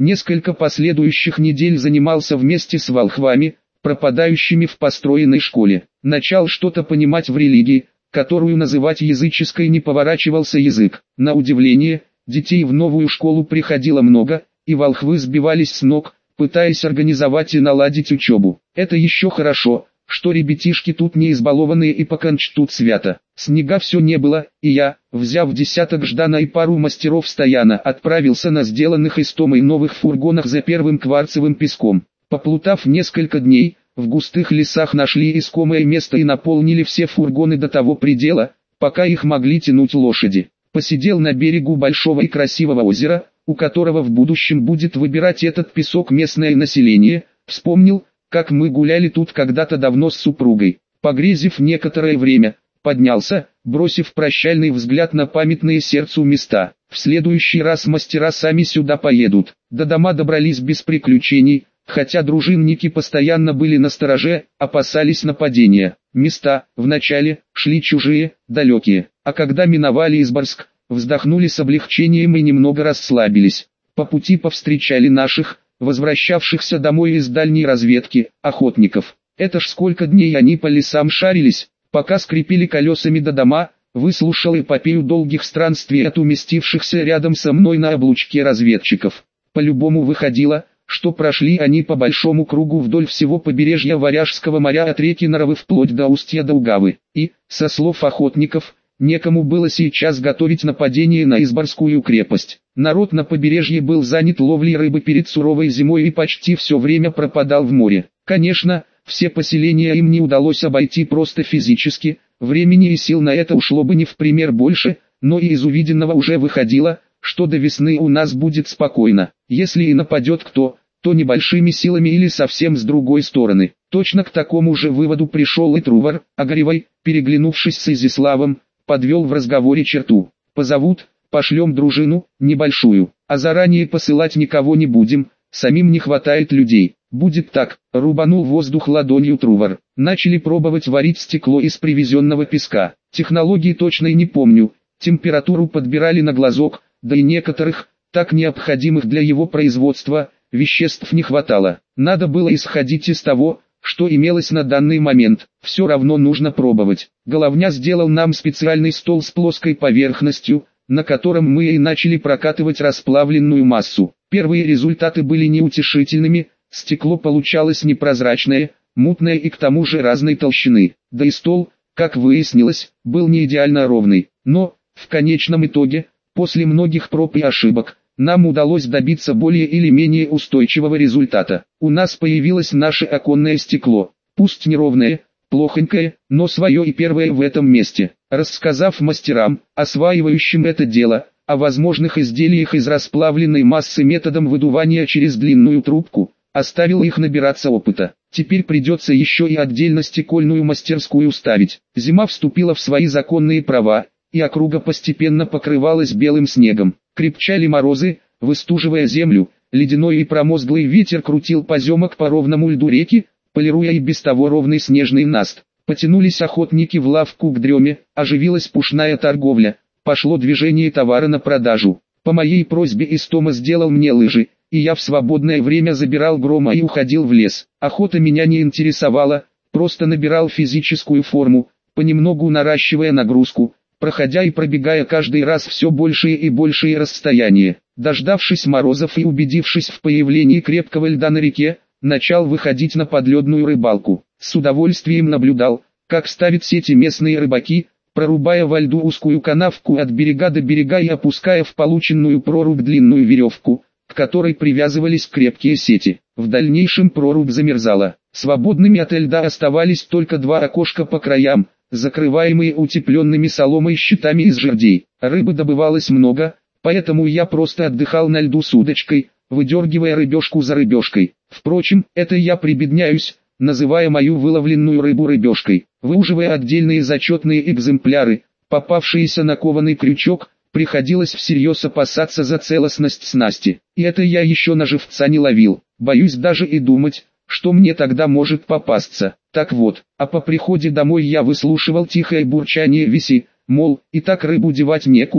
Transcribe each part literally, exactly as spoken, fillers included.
Несколько последующих недель занимался вместе с волхвами, пропадающими в построенной школе. Начал что-то понимать в религии, которую называть языческой не поворачивался язык. На удивление, детей в новую школу приходило много, и волхвы сбивались с ног, пытаясь организовать и наладить учебу. Это еще хорошо, что ребятишки тут не избалованные и пока чтут свято. Снега все не было, и я, взяв десяток Ждана и пару мастеров стояна, отправился на сделанных Истомой новых фургонах за первым кварцевым песком. Поплутав несколько дней, в густых лесах нашли искомое место и наполнили все фургоны до того предела, пока их могли тянуть лошади. Посидел на берегу большого и красивого озера, у которого в будущем будет выбирать этот песок местное население, вспомнил, как мы гуляли тут когда-то давно с супругой. Погрезив некоторое время, поднялся, бросив прощальный взгляд на памятные сердцу места. В следующий раз мастера сами сюда поедут. До дома добрались без приключений, хотя дружинники постоянно были настороже, опасались нападения. Места, вначале, шли чужие, далекие, а когда миновали Изборск, вздохнули с облегчением и немного расслабились. По пути повстречали наших, возвращавшихся домой из дальней разведки, охотников. Это ж сколько дней они по лесам шарились, пока скрипели колесами до дома, выслушал эпопею долгих странствий от уместившихся рядом со мной на облучке разведчиков. По-любому выходило, что прошли они по большому кругу вдоль всего побережья Варяжского моря от реки Наровы вплоть до устья Долгавы, и, со слов охотников, некому было сейчас готовить нападение на Изборскую крепость. Народ на побережье был занят ловлей рыбы перед суровой зимой и почти все время пропадал в море. Конечно, все поселения им не удалось обойти просто физически, времени и сил на это ушло бы не в пример больше, но и из увиденного уже выходило, что до весны у нас будет спокойно. Если и нападет кто, то небольшими силами или совсем с другой стороны. Точно к такому же выводу пришел и Трувор, Огаревой, переглянувшись с Изяславом, подвел в разговоре черту. Позовут, пошлем дружину, небольшую, а заранее посылать никого не будем, самим не хватает людей. Будет так, рубанул воздух ладонью Трувор. Начали пробовать варить стекло из привезенного песка. Технологии точной не помню, температуру подбирали на глазок, да и некоторых, так необходимых для его производства, веществ не хватало. Надо было исходить из того, что имелось на данный момент. Все равно нужно пробовать. Головня сделал нам специальный стол с плоской поверхностью, на котором мы и начали прокатывать расплавленную массу. Первые результаты были неутешительными, стекло получалось непрозрачное, мутное и к тому же разной толщины. Да и стол, как выяснилось, был не идеально ровный. Но, в конечном итоге, после многих проб и ошибок, нам удалось добиться более или менее устойчивого результата. У нас появилось наше оконное стекло, пусть неровное, плохонькое, но свое и первое в этом месте. Рассказав мастерам, осваивающим это дело, о возможных изделиях из расплавленной массы методом выдувания через длинную трубку, оставил их набираться опыта. Теперь придется еще и отдельно стекольную мастерскую ставить. Зима вступила в свои законные права, и округа постепенно покрывалась белым снегом. Крепчали морозы, выстуживая землю, ледяной и промозглый ветер крутил поземок по ровному льду реки, полируя и без того ровный снежный наст. Потянулись охотники в лавку к дреме, оживилась пушная торговля, пошло движение товара на продажу. По моей просьбе Истома сделал мне лыжи, и я в свободное время забирал Грома и уходил в лес. Охота меня не интересовала, просто набирал физическую форму, понемногу наращивая нагрузку, проходя и пробегая каждый раз все большие и большие расстояния. Дождавшись морозов и убедившись в появлении крепкого льда на реке, начал выходить на подледную рыбалку. С удовольствием наблюдал, как ставят сети местные рыбаки, прорубая во льду узкую канавку от берега до берега и опуская в полученную прорубь длинную веревку, к которой привязывались крепкие сети. В дальнейшем прорубь замерзала. Свободными от льда оставались только два окошка по краям, закрываемые утепленными соломой щитами из жердей. Рыбы добывалось много, поэтому я просто отдыхал на льду с удочкой, выдергивая рыбешку за рыбешкой. Впрочем, это я прибедняюсь, называя мою выловленную рыбу рыбешкой. Выуживая отдельные зачетные экземпляры, попавшиеся на кованый крючок, приходилось всерьез опасаться за целостность снасти. И это я еще на живца не ловил. Боюсь даже и думать, что мне тогда может попасться. Так вот, а по приходе домой я выслушивал тихое бурчание Виси, мол, и так рыбу девать некуда,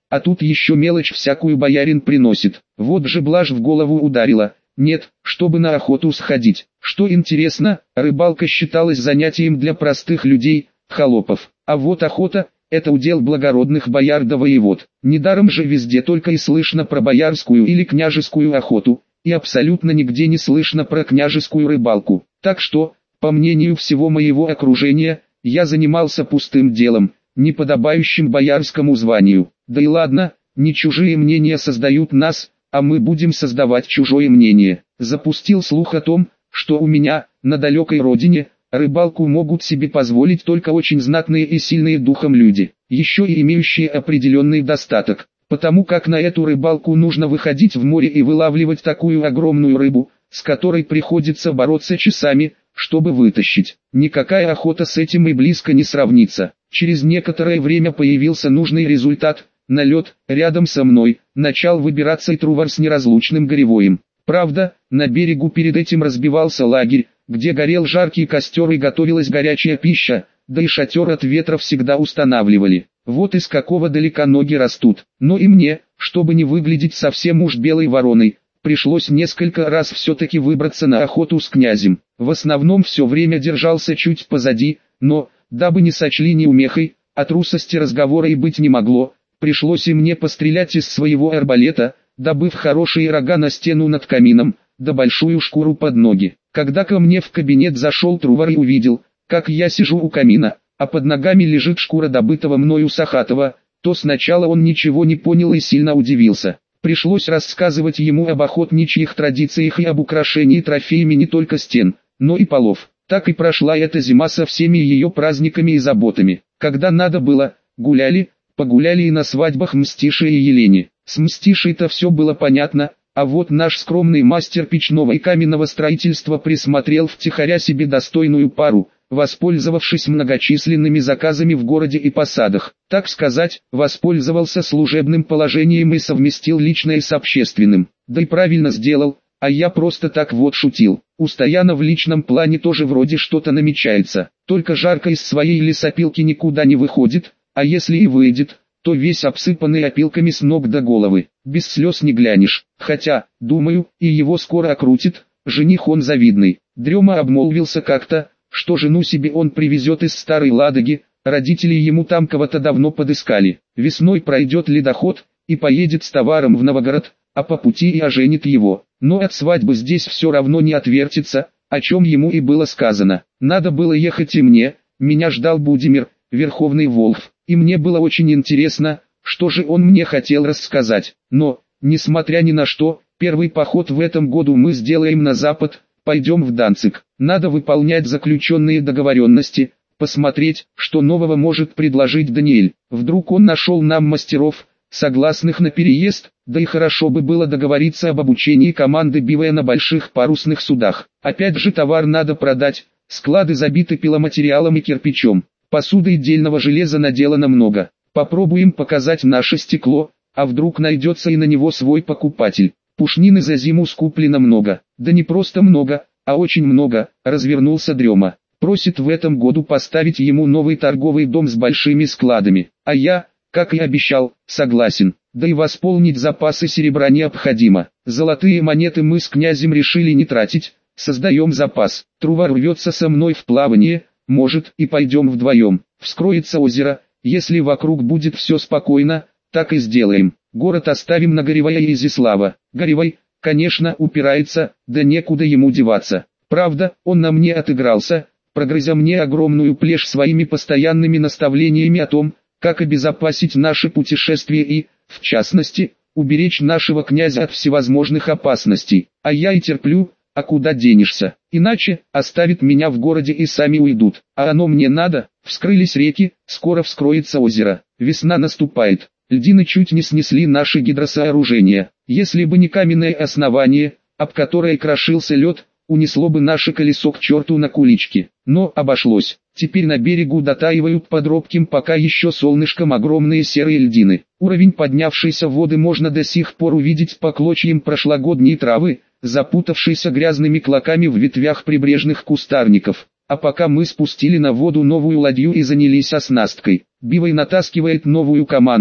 А тут еще мелочь всякую боярин приносит. Вот же блажь в голову ударила. Нет, чтобы на охоту сходить. Что интересно, рыбалка считалась занятием для простых людей, холопов. А вот охота – это удел благородных бояр да воевод. Недаром же везде только и слышно про боярскую или княжескую охоту, и абсолютно нигде не слышно про княжескую рыбалку. Так что, по мнению всего моего окружения, я занимался пустым делом, не подобающим боярскому званию. Да и ладно, не чужие мнения создают нас, а мы будем создавать чужое мнение. Запустил слух о том, что у меня, на далекой родине, рыбалку могут себе позволить только очень знатные и сильные духом люди, еще и имеющие определенный достаток, потому как на эту рыбалку нужно выходить в море и вылавливать такую огромную рыбу, с которой приходится бороться часами, чтобы вытащить. Никакая охота с этим и близко не сравнится. Через некоторое время появился нужный результат. На лед, рядом со мной, начал выбираться и Трувор с неразлучным Горевоем. Правда, на берегу перед этим разбивался лагерь, где горел жаркий костер и готовилась горячая пища, да и шатер от ветра всегда устанавливали. Вот из какого далека ноги растут. Но и мне, чтобы не выглядеть совсем уж белой вороной, пришлось несколько раз все-таки выбраться на охоту с князем. В основном все время держался чуть позади, но, дабы не сочли неумехой, а трусости разговора и быть не могло, пришлось и мне пострелять из своего арбалета, добыв хорошие рога на стену над камином, да большую шкуру под ноги. Когда ко мне в кабинет зашел Трувор и увидел, как я сижу у камина, а под ногами лежит шкура добытого мною Сахатова, то сначала он ничего не понял и сильно удивился. Пришлось рассказывать ему об охотничьих традициях и об украшении трофеями не только стен, но и полов. Так и прошла эта зима со всеми ее праздниками и заботами. Когда надо было, гуляли, погуляли и на свадьбах Мстиши и Елене. С Мстишей-то все было понятно, а вот наш скромный мастер печного и каменного строительства присмотрел втихаря себе достойную пару, воспользовавшись многочисленными заказами в городе и посадах. Так сказать, воспользовался служебным положением и совместил личное с общественным. Да и правильно сделал, а я просто так вот шутил. У Стояна в личном плане тоже вроде что-то намечается, только жарко из своей лесопилки никуда не выходит, а если и выйдет, то весь обсыпанный опилками с ног до головы, без слез не глянешь. Хотя, думаю, и его скоро окрутит, жених он завидный. Дрема обмолвился как-то, что жену себе он привезет из Старой Ладоги, родители ему там кого-то давно подыскали. Весной пройдет ледоход, и поедет с товаром в Новгород, а по пути и оженит его. Но от свадьбы здесь все равно не отвертится, о чем ему и было сказано. Надо было ехать и мне, меня ждал Будимир, Верховный Волхв, и мне было очень интересно, что же он мне хотел рассказать. Но, несмотря ни на что, первый поход в этом году мы сделаем на запад, пойдем в Данциг. Надо выполнять заключенные договоренности, посмотреть, что нового может предложить Даниэль. Вдруг он нашел нам мастеров, согласных на переезд, да и хорошо бы было договориться об обучении команды Бивая на больших парусных судах. Опять же товар надо продать, склады забиты пиломатериалом и кирпичом. Посуды и дельного железа наделано много. Попробуем показать наше стекло, а вдруг найдется и на него свой покупатель. Пушнины за зиму скуплено много. Да не просто много, а очень много, развернулся Дрема. Просит в этом году поставить ему новый торговый дом с большими складами. А я, как и обещал, согласен. Да и восполнить запасы серебра необходимо. Золотые монеты мы с князем решили не тратить, создаем запас. Трувор рвется со мной в плавание, может и пойдем вдвоем. Вскроется озеро, если вокруг будет все спокойно, так и сделаем. Город оставим на Горевая и Изяслава. Горевай, конечно, упирается, да некуда ему деваться. Правда, он на мне отыгрался, прогрызя мне огромную плешь своими постоянными наставлениями о том, как обезопасить наше путешествие и, в частности, уберечь нашего князя от всевозможных опасностей. А я и терплю, а куда денешься? Иначе, оставят меня в городе и сами уйдут. А оно мне надо? Вскрылись реки, скоро вскроется озеро. Весна наступает. Льдины чуть не снесли наши гидросооружения. Если бы не каменное основание, об которое крошился лед, унесло бы наше колесо к черту на куличке. Но обошлось. Теперь на берегу дотаивают под робким пока еще солнышком огромные серые льдины. Уровень поднявшейся воды можно до сих пор увидеть по клочьям прошлогодней травы, запутавшейся грязными клоками в ветвях прибрежных кустарников. А пока мы спустили на воду новую ладью и занялись оснасткой. Бивай натаскивает новую команду,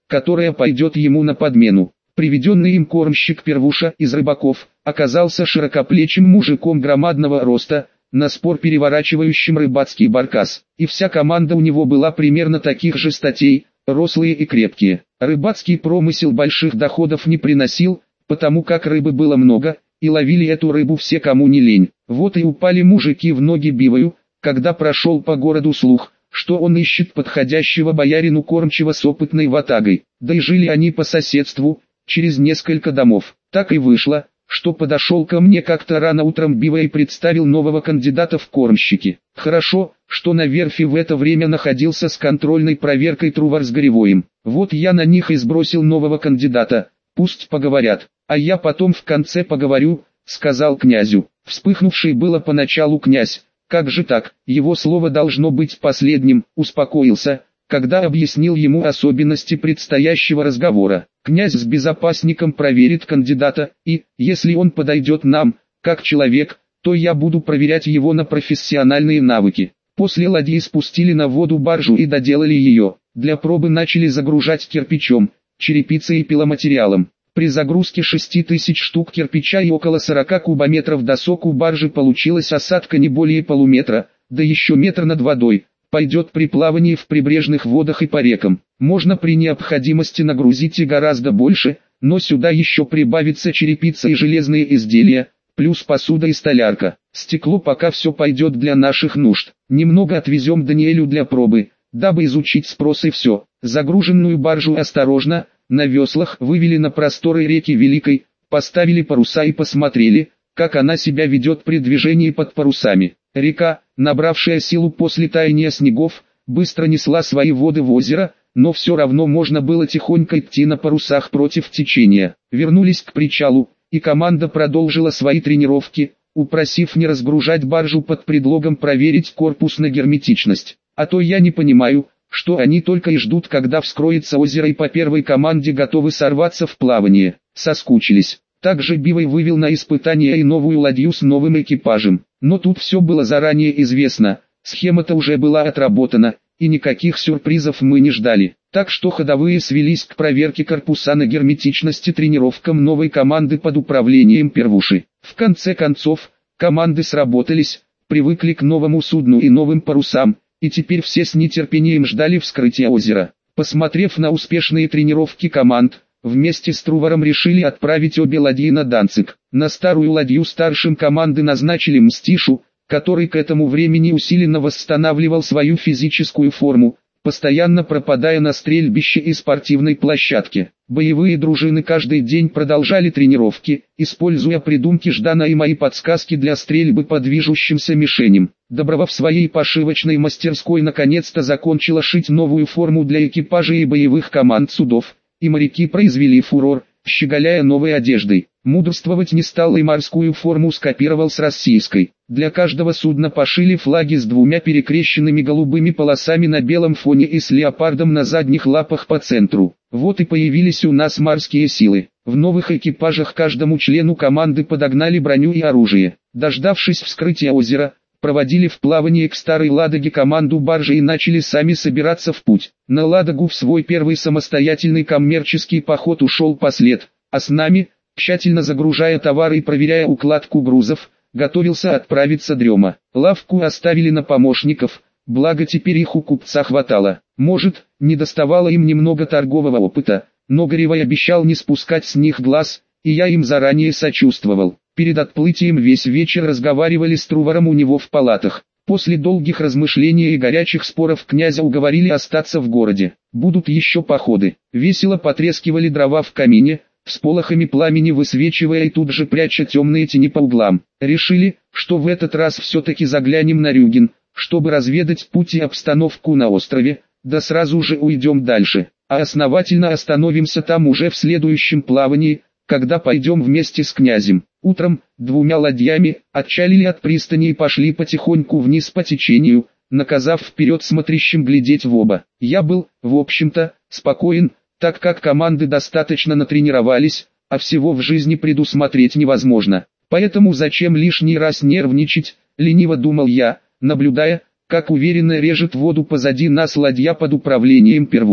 которая пойдет ему на подмену. Приведенный им кормщик Первуша из рыбаков оказался широкоплечим мужиком громадного роста, на спор переворачивающим рыбацкий баркас, и вся команда у него была примерно таких же статей, рослые и крепкие. Рыбацкий промысел больших доходов не приносил, потому как рыбы было много, и ловили эту рыбу все, кому не лень. Вот и упали мужики в ноги Бивою, когда прошел по городу слух, что он ищет подходящего боярину кормчего с опытной ватагой. Да и жили они по соседству, через несколько домов. Так и вышло, что подошел ко мне как-то рано утром Бива и представил нового кандидата в кормщики. Хорошо, что на верфи в это время находился с контрольной проверкой Трувор с Горевоем. Вот я на них и сбросил нового кандидата, пусть поговорят, а я потом в конце поговорю, сказал князю. Вспыхнувший было поначалу князь, как же так, его слово должно быть последним, успокоился, когда объяснил ему особенности предстоящего разговора. Князь с безопасником проверит кандидата, и, если он подойдет нам, как человек, то я буду проверять его на профессиональные навыки. После ладьи спустили на воду баржу и доделали ее. Для пробы начали загружать кирпичом, черепицей и пиломатериалом. При загрузке шести тысяч штук кирпича и около сорока кубометров досок у баржи получилась осадка не более полуметра, да еще метр над водой. Пойдет при плавании в прибрежных водах и по рекам. Можно при необходимости нагрузить и гораздо больше, но сюда еще прибавится черепица и железные изделия, плюс посуда и столярка. Стекло пока все пойдет для наших нужд. Немного отвезем Даниэлю для пробы, дабы изучить спрос и все. Загруженную баржу осторожно, на веслах вывели на просторы реки Великой, поставили паруса и посмотрели, как она себя ведет при движении под парусами. Река, набравшая силу после таяния снегов, быстро несла свои воды в озеро, но все равно можно было тихонько идти на парусах против течения. Вернулись к причалу, и команда продолжила свои тренировки, упросив не разгружать баржу под предлогом проверить корпус на герметичность. А то я не понимаю, что они только и ждут, когда вскроется озеро, и по первой команде готовы сорваться в плавание. Соскучились. Также Бивой вывел на испытание и новую ладью с новым экипажем. Но тут все было заранее известно, схема-то уже была отработана, и никаких сюрпризов мы не ждали. Так что ходовые свелись к проверке корпуса на герметичность и тренировкам новой команды под управлением Первуши. В конце концов, команды сработались, привыкли к новому судну и новым парусам, и теперь все с нетерпением ждали вскрытия озера. Посмотрев на успешные тренировки команд, вместе с Трувором решили отправить обе ладьи на Данциг. На старую ладью старшим команды назначили Мстишу, который к этому времени усиленно восстанавливал свою физическую форму, постоянно пропадая на стрельбище и спортивной площадке. Боевые дружины каждый день продолжали тренировки, используя придумки Ждана и мои подсказки для стрельбы по движущимся мишеням. Доброва в своей пошивочной мастерской наконец-то закончила шить новую форму для экипажей и боевых команд судов, и моряки произвели фурор, щеголяя новой одеждой. Мудрствовать не стал и морскую форму скопировал с российской. Для каждого судна пошили флаги с двумя перекрещенными голубыми полосами на белом фоне и с леопардом на задних лапах по центру. Вот и появились у нас морские силы. В новых экипажах каждому члену команды подогнали броню и оружие. Дождавшись вскрытия озера, проводили в плавание к Старой Ладоге команду баржи и начали сами собираться в путь. На Ладогу в свой первый самостоятельный коммерческий поход ушел послед, а с нами, тщательно загружая товары и проверяя укладку грузов, готовился отправиться Дрема. Лавку оставили на помощников, благо теперь их у купца хватало. Может, не доставало им немного торгового опыта, но Горевой обещал не спускать с них глаз, и я им заранее сочувствовал. Перед отплытием весь вечер разговаривали с Трувором у него в палатах. После долгих размышлений и горячих споров князя уговорили остаться в городе. Будут еще походы. Весело потрескивали дрова в камине, всполохами пламени высвечивая и тут же пряча темные тени по углам. Решили, что в этот раз все-таки заглянем на Рюген, чтобы разведать путь и обстановку на острове, да сразу же уйдем дальше, а основательно остановимся там уже в следующем плавании, когда пойдем вместе с князем. Утром, двумя ладьями, отчалили от пристани и пошли потихоньку вниз по течению, наказав вперед смотрящим глядеть в оба. Я был, в общем-то, спокоен, так как команды достаточно натренировались, а всего в жизни предусмотреть невозможно. Поэтому зачем лишний раз нервничать, лениво думал я, наблюдая, как уверенно режет воду позади нас ладья под управлением Первуши.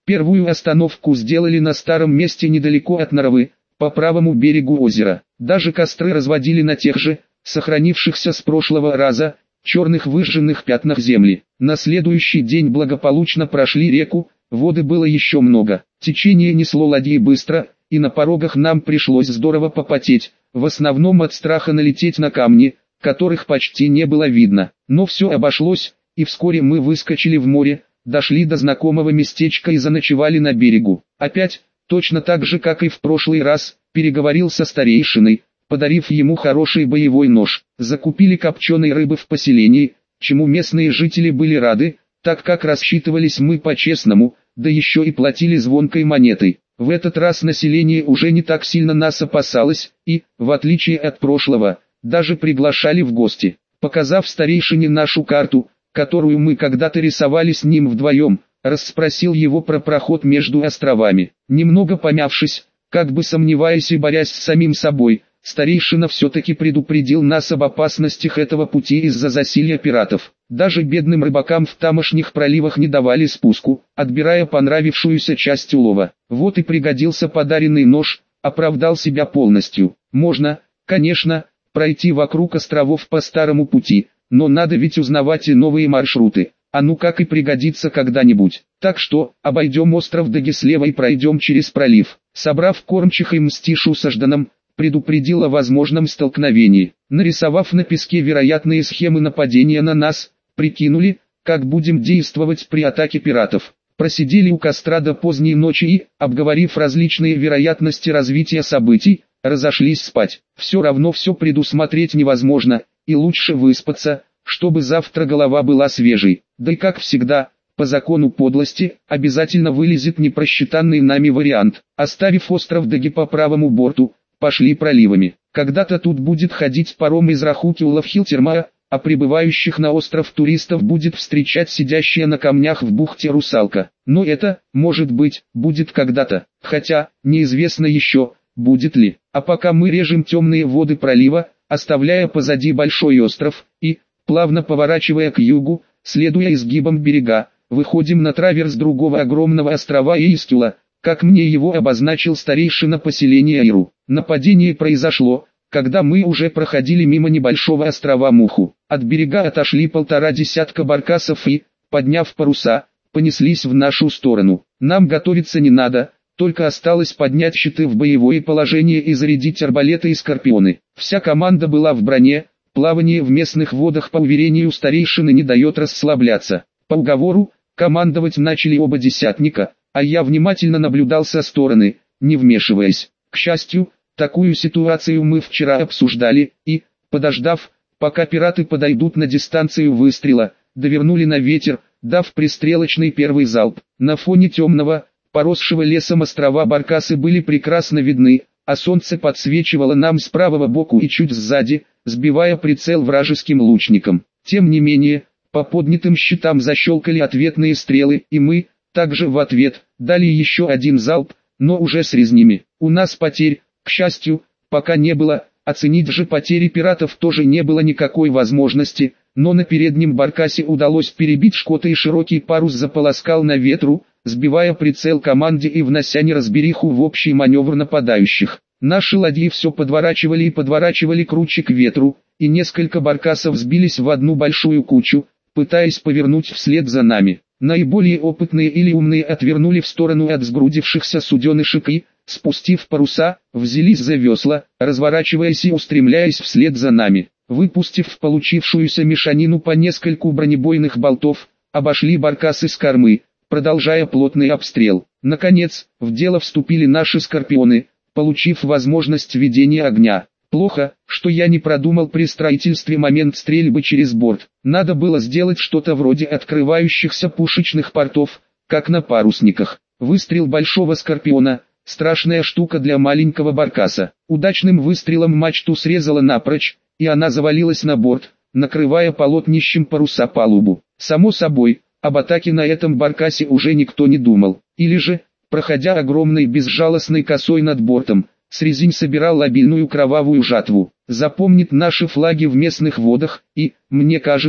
Первую остановку сделали на старом месте недалеко от Наровы, по правому берегу озера. Даже костры разводили на тех же, сохранившихся с прошлого раза, черных выжженных пятнах земли. На следующий день благополучно прошли реку, воды было еще много. Течение несло ладьи быстро, и на порогах нам пришлось здорово попотеть, в основном от страха налететь на камни, которых почти не было видно. Но все обошлось, и вскоре мы выскочили в море, дошли до знакомого местечка и заночевали на берегу. Опять, точно так же как и в прошлый раз, переговорил со старейшиной, подарив ему хороший боевой нож. Закупили копченой рыбы в поселении, чему местные жители были рады, так как рассчитывались мы по-честному, да еще и платили звонкой монетой. В этот раз население уже не так сильно нас опасалось, и, в отличие от прошлого, даже приглашали в гости. Показав старейшине нашу карту, которую мы когда-то рисовали с ним вдвоем, расспросил его про проход между островами. Немного помявшись, как бы сомневаясь и борясь с самим собой, старейшина все-таки предупредил нас об опасностях этого пути из-за засилья пиратов. Даже бедным рыбакам в тамошних проливах не давали спуску, отбирая понравившуюся часть улова. Вот и пригодился подаренный нож, оправдал себя полностью. Можно, конечно, пройти вокруг островов по старому пути, но надо ведь узнавать и новые маршруты. А ну как и пригодится когда-нибудь. Так что, обойдем остров Дагислева и пройдем через пролив. Собрав кормчих и мстишу со Жданом, предупредил о возможном столкновении. Нарисовав на песке вероятные схемы нападения на нас, прикинули, как будем действовать при атаке пиратов. Просидели у костра до поздней ночи и, обговорив различные вероятности развития событий, разошлись спать. Все равно все предусмотреть невозможно, и лучше выспаться, чтобы завтра голова была свежей. Да и как всегда, по закону подлости, обязательно вылезет непросчитанный нами вариант. Оставив остров Даги по правому борту, пошли проливами. Когда-то тут будет ходить паром из Рахукиула-Хилтермаа, а прибывающих на остров туристов будет встречать сидящая на камнях в бухте русалка. Но это, может быть, будет когда-то, хотя, неизвестно еще, будет ли. А пока мы режем темные воды пролива, оставляя позади большой остров, и, плавно поворачивая к югу, следуя изгибам берега, выходим на траверс другого огромного острова Иискюла, как мне его обозначил старейшина поселения Айру. Нападение произошло, когда мы уже проходили мимо небольшого острова Муху. От берега отошли полтора десятка баркасов и, подняв паруса, понеслись в нашу сторону. Нам готовиться не надо, только осталось поднять щиты в боевое положение и зарядить арбалеты и скорпионы. Вся команда была в броне, плавание в местных водах по уверению старейшины не дает расслабляться. По уговору, командовать начали оба десятника, а я внимательно наблюдал со стороны, не вмешиваясь. К счастью, такую ситуацию мы вчера обсуждали, и, подождав, пока пираты подойдут на дистанцию выстрела, довернули на ветер, дав пристрелочный первый залп. На фоне темного, поросшего лесом острова баркасы были прекрасно видны, а солнце подсвечивало нам с правого боку и чуть сзади, сбивая прицел вражеским лучникам. Тем не менее, по поднятым щитам защелкали ответные стрелы, и мы, также в ответ, дали еще один залп, но уже с резнями. У нас потерь, к счастью, пока не было, оценить же потери пиратов тоже не было никакой возможности, но на переднем баркасе удалось перебить шкоты и широкий парус заполоскал на ветру, сбивая прицел команде и внося неразбериху в общий маневр нападающих. Наши ладьи все подворачивали и подворачивали круче к ветру, и несколько баркасов сбились в одну большую кучу, пытаясь повернуть вслед за нами. Наиболее опытные или умные отвернули в сторону от сгрудившихся суденышек и, спустив паруса, взялись за весла, разворачиваясь и устремляясь вслед за нами. Выпустив в получившуюся мешанину по нескольку бронебойных болтов, обошли баркасы с кормы, продолжая плотный обстрел. Наконец, в дело вступили наши скорпионы, получив возможность ведения огня. Плохо, что я не продумал при строительстве момент стрельбы через борт. Надо было сделать что-то вроде открывающихся пушечных портов, как на парусниках. Выстрел большого скорпиона – страшная штука для маленького баркаса. Удачным выстрелом мачту срезала напрочь, и она завалилась на борт, накрывая полотнищем паруса палубу. Само собой, об атаке на этом баркасе уже никто не думал. Или же, проходя огромной безжалостной косой над бортом, Срезень собирал обильную кровавую жатву. Запомнит наши флаги в местных водах, и, мне кажется,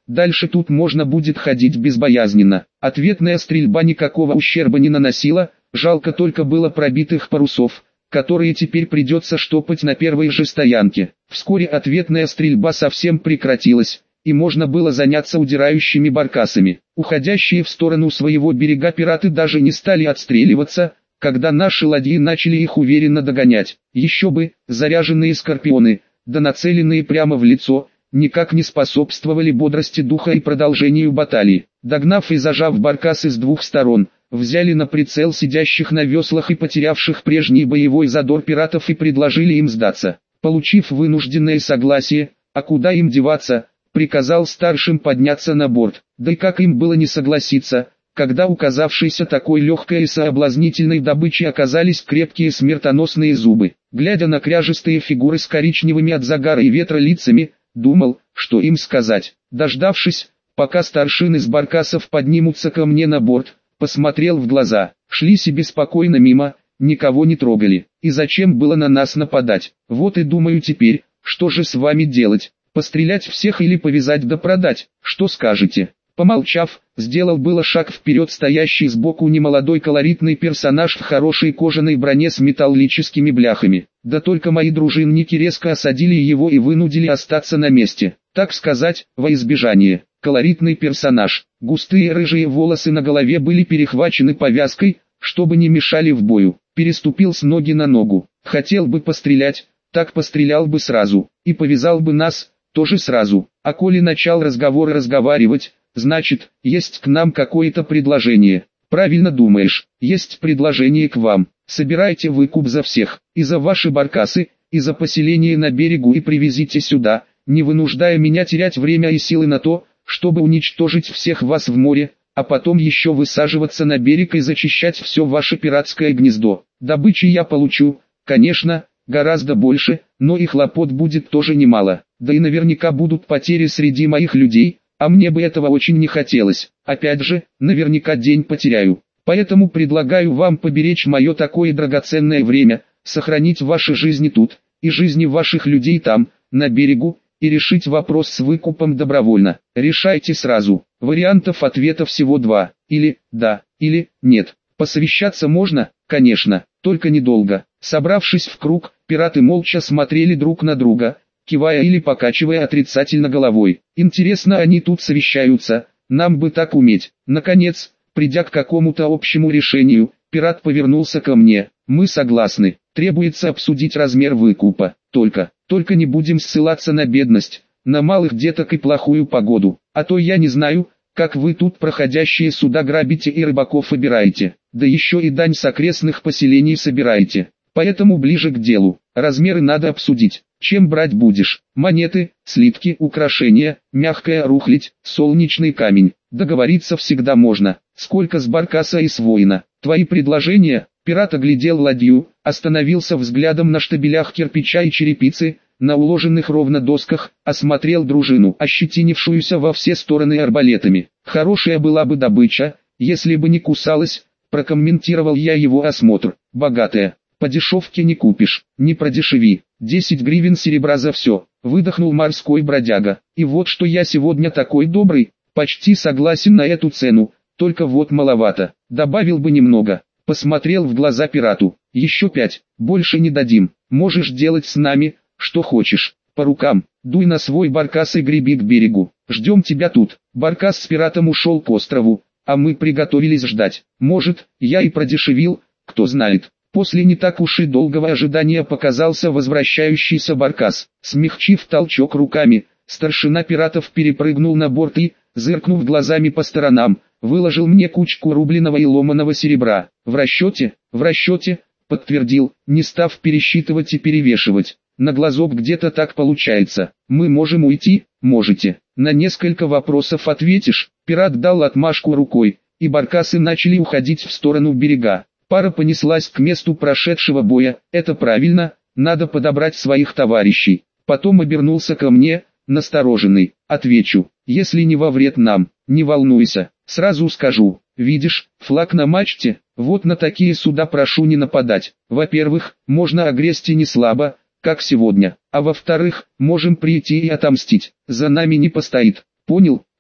дальше тут можно будет ходить безбоязненно. Ответная стрельба никакого ущерба не наносила, жалко только было пробитых парусов, которые теперь придется штопать на первой же стоянке. Вскоре ответная стрельба совсем прекратилась, и можно было заняться удирающими баркасами. Уходящие в сторону своего берега пираты даже не стали отстреливаться, когда наши ладьи начали их уверенно догонять. Еще бы, заряженные скорпионы, да нацеленные прямо в лицо, никак не способствовали бодрости духа и продолжению баталии. Догнав и зажав баркасы с двух сторон, взяли на прицел сидящих на веслах и потерявших прежний боевой задор пиратов и предложили им сдаться. Получив вынужденное согласие, а куда им деваться, приказал старшим подняться на борт. Да и как им было не согласиться, когда указавшейся такой легкой и соблазнительной добычей оказались крепкие смертоносные зубы. Глядя на кряжестые фигуры с коричневыми от загара и ветра лицами, думал, что им сказать. Дождавшись, пока старшины с баркасов поднимутся ко мне на борт, посмотрел в глаза. Шли себе спокойно мимо, никого не трогали. И зачем было на нас нападать? Вот и думаю теперь, что же с вами делать? Пострелять всех или повязать да продать? Что скажете? Помолчав, сделал было шаг вперед стоящий сбоку немолодой колоритный персонаж в хорошей кожаной броне с металлическими бляхами. Да только мои дружинники резко осадили его и вынудили остаться на месте. Так сказать, во избежание. Колоритный персонаж. Густые рыжие волосы на голове были перехвачены повязкой, чтобы не мешали в бою. Переступил с ноги на ногу. Хотел бы пострелять, так пострелял бы сразу. И повязал бы нас, тоже сразу. А коли начал разговор разговаривать, значит, есть к нам какое-то предложение. Правильно думаешь, есть предложение к вам. Собирайте выкуп за всех, и за ваши баркасы, и за поселение на берегу и привезите сюда, не вынуждая меня терять время и силы на то, чтобы уничтожить всех вас в море, а потом еще высаживаться на берег и зачищать все ваше пиратское гнездо. Добычи я получу, конечно, гораздо больше, но и хлопот будет тоже немало. Да и наверняка будут потери среди моих людей, а мне бы этого очень не хотелось. Опять же, наверняка день потеряю. Поэтому предлагаю вам поберечь мое такое драгоценное время, сохранить ваши жизни тут, и жизни ваших людей там, на берегу, и решить вопрос с выкупом добровольно. Решайте сразу. Вариантов ответа всего два. Или «да», или «нет». Посовещаться можно, конечно, только недолго. Собравшись в круг, пираты молча смотрели друг на друга, кивая или покачивая отрицательно головой. Интересно, они тут совещаются, нам бы так уметь. Наконец, придя к какому-то общему решению, пират повернулся ко мне. Мы согласны, требуется обсудить размер выкупа. Только, только не будем ссылаться на бедность, на малых деток и плохую погоду. А то я не знаю, как вы тут проходящие суда грабите и рыбаков обираете. Да еще и дань с окрестных поселений собираете. Поэтому ближе к делу. Размеры надо обсудить. Чем брать будешь? Монеты, слитки, украшения, мягкая рухлядь, солнечный камень. Договориться всегда можно. Сколько с баркаса и с воина? Твои предложения? Пират оглядел ладью, остановился взглядом на штабелях кирпича и черепицы, на уложенных ровно досках, осмотрел дружину, ощетинившуюся во все стороны арбалетами. Хорошая была бы добыча, если бы не кусалась, прокомментировал я его осмотр. Богатая. По дешевке не купишь, не продешеви. Десять гривен серебра за все, выдохнул морской бродяга. И вот что я сегодня такой добрый, почти согласен на эту цену, только вот маловато. Добавил бы немного. Посмотрел в глаза пирату. Еще пять, больше не дадим. Можешь делать с нами, что хочешь. По рукам, дуй на свой баркас и греби к берегу. Ждем тебя тут. Баркас с пиратом ушел к острову, а мы приготовились ждать. Может, я и продешевил, кто знает. После не так уж и долгого ожидания показался возвращающийся баркас. Смягчив толчок руками, старшина пиратов перепрыгнул на борт и, зыркнув глазами по сторонам, выложил мне кучку рубленого и ломаного серебра. В расчете, в расчете, подтвердил, не став пересчитывать и перевешивать. На глазок где-то так получается. Мы можем уйти? Можете. На несколько вопросов ответишь. Пират дал отмашку рукой, и баркасы начали уходить в сторону берега. Пара понеслась к месту прошедшего боя. Это правильно, надо подобрать своих товарищей. Потом обернулся ко мне, настороженный. Отвечу, если не во вред нам, не волнуйся, сразу скажу. Видишь, флаг на мачте, вот на такие суда прошу не нападать. Во-первых, можно огрести не слабо, как сегодня, а во-вторых, можем прийти и отомстить. За нами не постоит. Понял?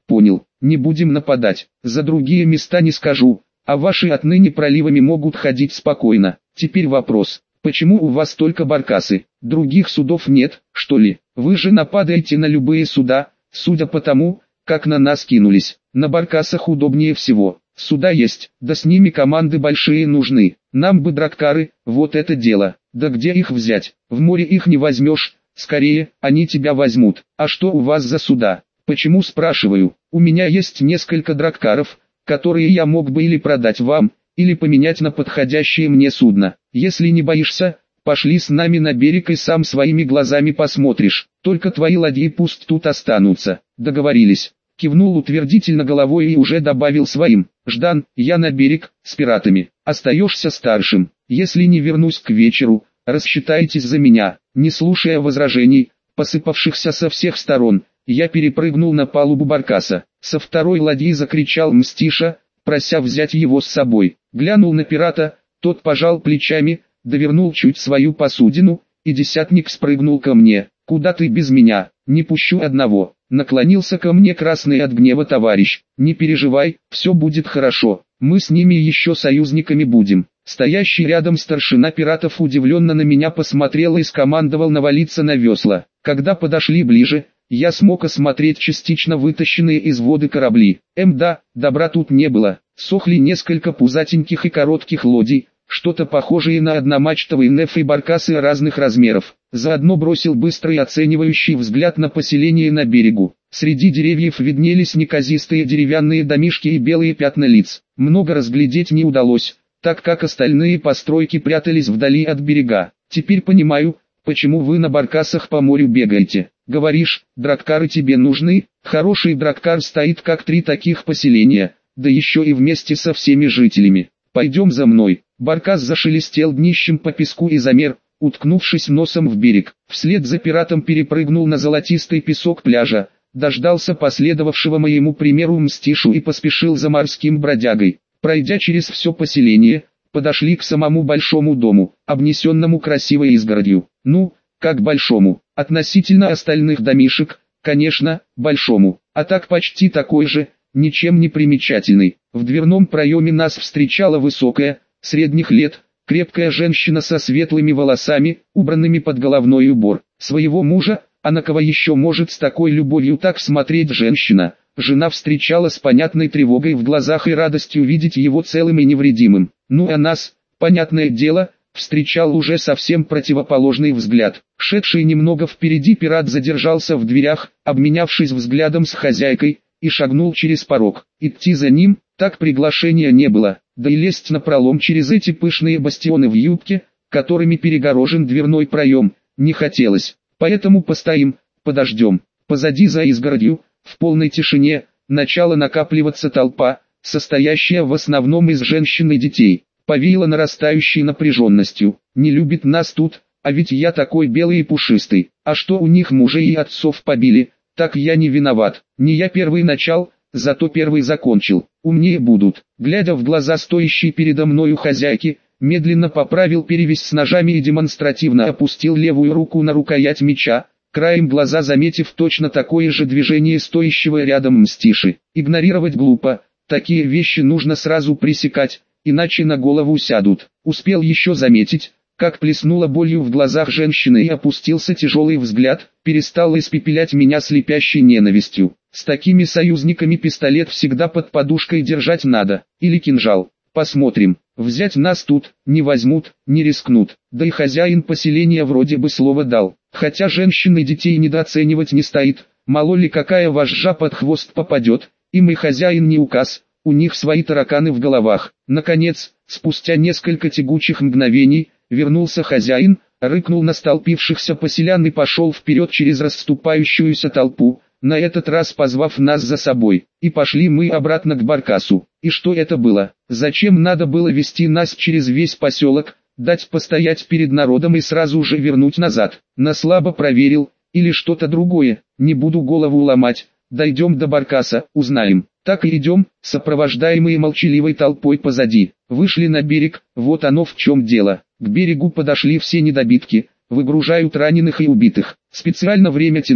Понял, не будем нападать, за другие места не скажу, а ваши отныне проливами могут ходить спокойно. Теперь вопрос, почему у вас только баркасы, других судов нет, что ли? Вы же нападаете на любые суда, судя по тому, как на нас кинулись. На баркасах удобнее всего. Суда есть, да с ними команды большие нужны. Нам бы драккары, вот это дело. Да где их взять? В море их не возьмешь, скорее, они тебя возьмут. А что у вас за суда? Почему спрашиваю? У меня есть несколько драккаров, которые я мог бы или продать вам, или поменять на подходящее мне судно. Если не боишься, пошли с нами на берег и сам своими глазами посмотришь. Только твои ладьи пусть тут останутся. Договорились. Кивнул утвердительно головой и уже добавил своим: Ждан, я на берег, с пиратами. Остаешься старшим. Если не вернусь к вечеру, рассчитайтесь за меня. Не слушая возражений, посыпавшихся со всех сторон, я перепрыгнул на палубу баркаса. Со второй ладьи закричал Мстиша, прося взять его с собой. Глянул на пирата, тот пожал плечами, довернул чуть свою посудину, и десятник спрыгнул ко мне. «Куда ты без меня? Не пущу одного». Наклонился ко мне красный от гнева товарищ. «Не переживай, все будет хорошо, мы с ними еще союзниками будем». Стоящий рядом старшина пиратов удивленно на меня посмотрел и скомандовал навалиться на весла. Когда подошли ближе, я смог осмотреть частично вытащенные из воды корабли. Эм да, добра тут не было. Сохли несколько пузатеньких и коротких лодий, что-то похожее на одномачтовые неф и баркасы разных размеров. Заодно бросил быстрый оценивающий взгляд на поселение на берегу. Среди деревьев виднелись неказистые деревянные домишки и белые пятна лиц. Много разглядеть не удалось, так как остальные постройки прятались вдали от берега. Теперь понимаю, почему вы на баркасах по морю бегаете. Говоришь, драккары тебе нужны? Хороший драккар стоит как три таких поселения, да еще и вместе со всеми жителями. Пойдем за мной. Баркас зашелестел днищем по песку и замер, уткнувшись носом в берег. Вслед за пиратом перепрыгнул на золотистый песок пляжа, дождался последовавшего моему примеру Мстишу и поспешил за морским бродягой. Пройдя через все поселение, подошли к самому большому дому, обнесенному красивой изгородью. Ну, как большому, относительно остальных домишек, конечно, большому, а так почти такой же, ничем не примечательный. В дверном проеме нас встречала высокая, средних лет, крепкая женщина со светлыми волосами, убранными под головной убор. Своего мужа, а на кого еще может с такой любовью так смотреть женщина, жена встречала с понятной тревогой в глазах и радостью видеть его целым и невредимым. Ну а нас, понятное дело, встречал уже совсем противоположный взгляд. Шедший немного впереди пират задержался в дверях, обменявшись взглядом с хозяйкой, и шагнул через порог. Идти за ним, так приглашения не было, да и лезть напролом через эти пышные бастионы в юбке, которыми перегорожен дверной проем, не хотелось. Поэтому постоим, подождем. Позади за изгородью, в полной тишине, начала накапливаться толпа, состоящая в основном из женщин и детей. Повеяло нарастающей напряженностью. Не любит нас тут, а ведь я такой белый и пушистый. А что у них мужей и отцов побили, так я не виноват. Не я первый начал, зато первый закончил. Умнее будут. Глядя в глаза стоящей передо мною хозяйки, медленно поправил перевязь с ножами и демонстративно опустил левую руку на рукоять меча, краем глаза заметив точно такое же движение стоящего рядом Мстиши. Игнорировать глупо, такие вещи нужно сразу пресекать, иначе на голову сядут. Успел еще заметить, как плеснула болью в глазах женщины и опустился тяжелый взгляд, перестал испепелять меня слепящей ненавистью. С такими союзниками пистолет всегда под подушкой держать надо, или кинжал. Посмотрим, взять нас тут, не возьмут, не рискнут, да и хозяин поселения вроде бы слово дал. Хотя женщин и детей недооценивать не стоит, мало ли какая вожжа под хвост попадет, им и хозяин не указ, у них свои тараканы в головах. Наконец, спустя несколько тягучих мгновений, вернулся хозяин, рыкнул на столпившихся поселян и пошел вперед через расступающуюся толпу, на этот раз позвав нас за собой. И пошли мы обратно к баркасу. И что это было? Зачем надо было вести нас через весь поселок, дать постоять перед народом и сразу же вернуть назад? На слабо проверил, или что-то другое, не буду голову ломать. Дойдем до баркаса, узнаем. Так и идем, сопровождаемые молчаливой толпой позади. Вышли на берег, вот оно в чем дело. К берегу подошли все недобитки, выгружают раненых и убитых. Специально время тянул,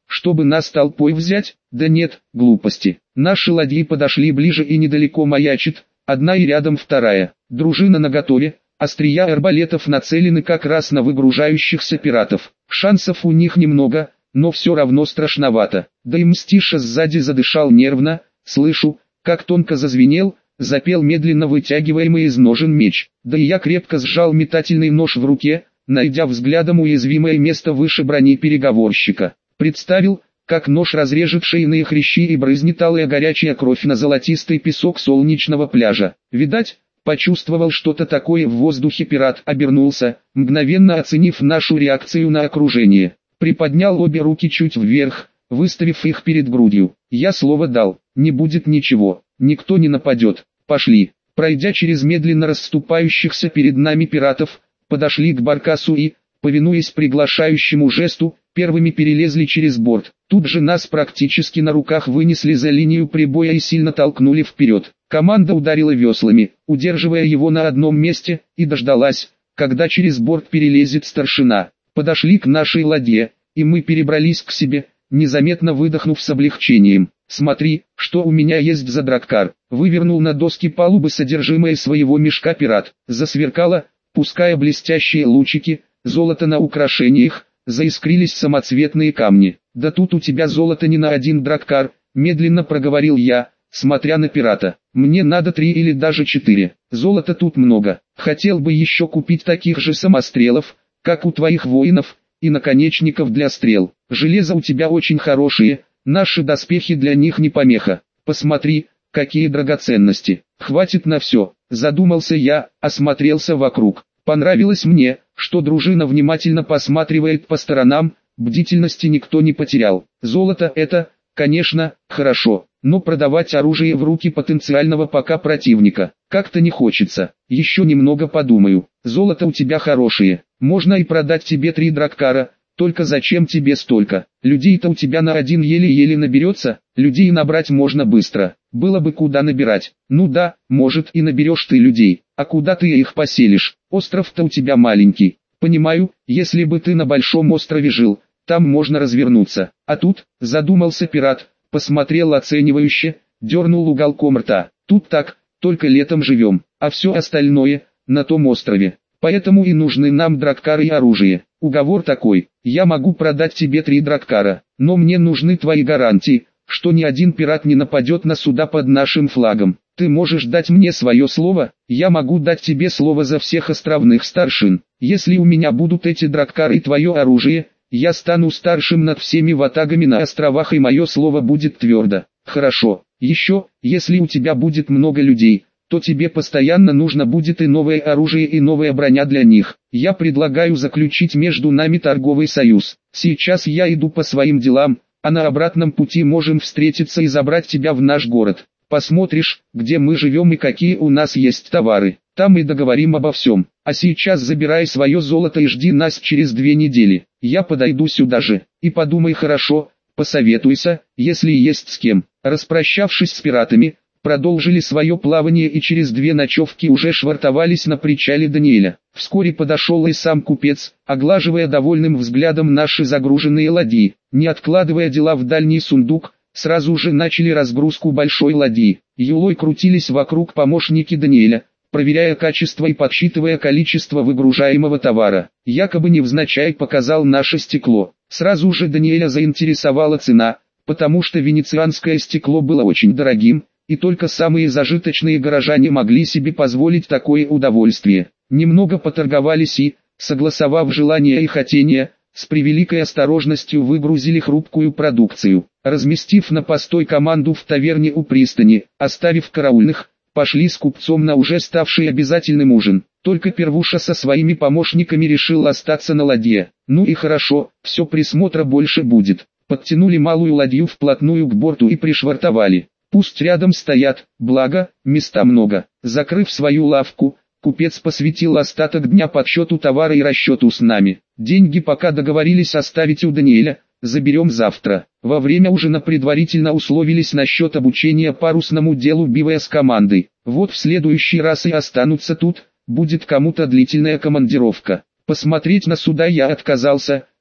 чтобы нас толпой взять? Да нет, глупости. Наши ладьи подошли ближе и недалеко маячит, одна и рядом вторая. Дружина наготове, острия арбалетов нацелены как раз на выгружающихся пиратов. Шансов у них немного, но все равно страшновато. Да и Мстиша сзади задышал нервно, слышу, как тонко зазвенел, запел медленно вытягиваемый из ножен меч. Да и я крепко сжал метательный нож в руке, найдя взглядом уязвимое место выше брони переговорщика. Представил, как нож разрежет шейные хрящи и брызнет алая горячая кровь на золотистый песок солнечного пляжа. Видать, почувствовал что-то такое в воздухе пират, обернулся, мгновенно оценив нашу реакцию на окружение. Приподнял обе руки чуть вверх, выставив их перед грудью. Я слово дал, не будет ничего, никто не нападет. Пошли. Пройдя через медленно расступающихся перед нами пиратов, подошли к баркасу и, повинуясь приглашающему жесту, первыми перелезли через борт. Тут же нас практически на руках вынесли за линию прибоя и сильно толкнули вперед. Команда ударила веслами, удерживая его на одном месте, и дождалась, когда через борт перелезет старшина. Подошли к нашей ладье, и мы перебрались к себе, незаметно выдохнув с облегчением. «Смотри, что у меня есть за драккар», — вывернул на доски палубы содержимое своего мешка пират. Засверкало, пуская блестящие лучики, золото на украшениях, заискрились самоцветные камни. «Да тут у тебя золото не на один драккар», — медленно проговорил я, смотря на пирата. «Мне надо три или даже четыре. Золота тут много. Хотел бы еще купить таких же самострелов, как у твоих воинов, и наконечников для стрел. Железо у тебя очень хорошее, наши доспехи для них не помеха. Посмотри, какие драгоценности. Хватит на все». Задумался я, осмотрелся вокруг. Понравилось мне, что дружина внимательно посматривает по сторонам, бдительности никто не потерял. Золото это, конечно, хорошо, но продавать оружие в руки потенциального пока противника как-то не хочется. Еще немного подумаю. Золото у тебя хорошее, можно и продать тебе три драккара, только зачем тебе столько? Людей-то у тебя на один еле-еле наберется, людей набрать можно быстро, было бы куда набирать. Ну да, может и наберешь ты людей, а куда ты их поселишь? Остров-то у тебя маленький. Понимаю, если бы ты на большом острове жил, там можно развернуться. А тут, задумался пират, посмотрел оценивающе, дернул уголком рта. Тут так, только летом живем, а все остальное, на том острове. Поэтому и нужны нам драккары и оружие. Уговор такой, я могу продать тебе три драккара, но мне нужны твои гарантии, что ни один пират не нападет на суда под нашим флагом. Ты можешь дать мне свое слово, я могу дать тебе слово за всех островных старшин. Если у меня будут эти драккары и твое оружие, я стану старшим над всеми ватагами на островах и мое слово будет твердо. Хорошо. Еще, если у тебя будет много людей, то тебе постоянно нужно будет и новое оружие и новая броня для них. Я предлагаю заключить между нами торговый союз. Сейчас я иду по своим делам, а на обратном пути можем встретиться и забрать тебя в наш город. Посмотришь, где мы живем и какие у нас есть товары. Там и договорим обо всем. А сейчас забирай свое золото и жди нас через две недели. Я подойду сюда же. И подумай хорошо, посоветуйся, если есть с кем». Распрощавшись с пиратами, продолжили свое плавание и через две ночевки уже швартовались на причале Даниэля. Вскоре подошел и сам купец, оглаживая довольным взглядом наши загруженные ладьи. Не откладывая дела в дальний сундук, сразу же начали разгрузку большой ладьи. Юлой крутились вокруг помощники Даниэля, проверяя качество и подсчитывая количество выгружаемого товара. Якобы невзначай показал наше стекло. Сразу же Даниэля заинтересовала цена, потому что венецианское стекло было очень дорогим, и только самые зажиточные горожане могли себе позволить такое удовольствие. Немного поторговались и, согласовав желания и хотения, с превеликой осторожностью выгрузили хрупкую продукцию. Разместив на постой команду в таверне у пристани, оставив караульных, пошли с купцом на уже ставший обязательным ужин. Только Первуша со своими помощниками решил остаться на ладье. Ну и хорошо, все присмотра больше будет. Подтянули малую ладью вплотную к борту и пришвартовали. Пусть рядом стоят, благо, места много. Закрыв свою лавку, купец посвятил остаток дня подсчету товара и расчету с нами. Деньги пока договорились оставить у Даниэля, заберем завтра. Во время ужина предварительно условились насчет обучения парусному делу бивая с командой. Вот в следующий раз и останутся тут, будет кому-то длительная командировка. Посмотреть на суда я отказался,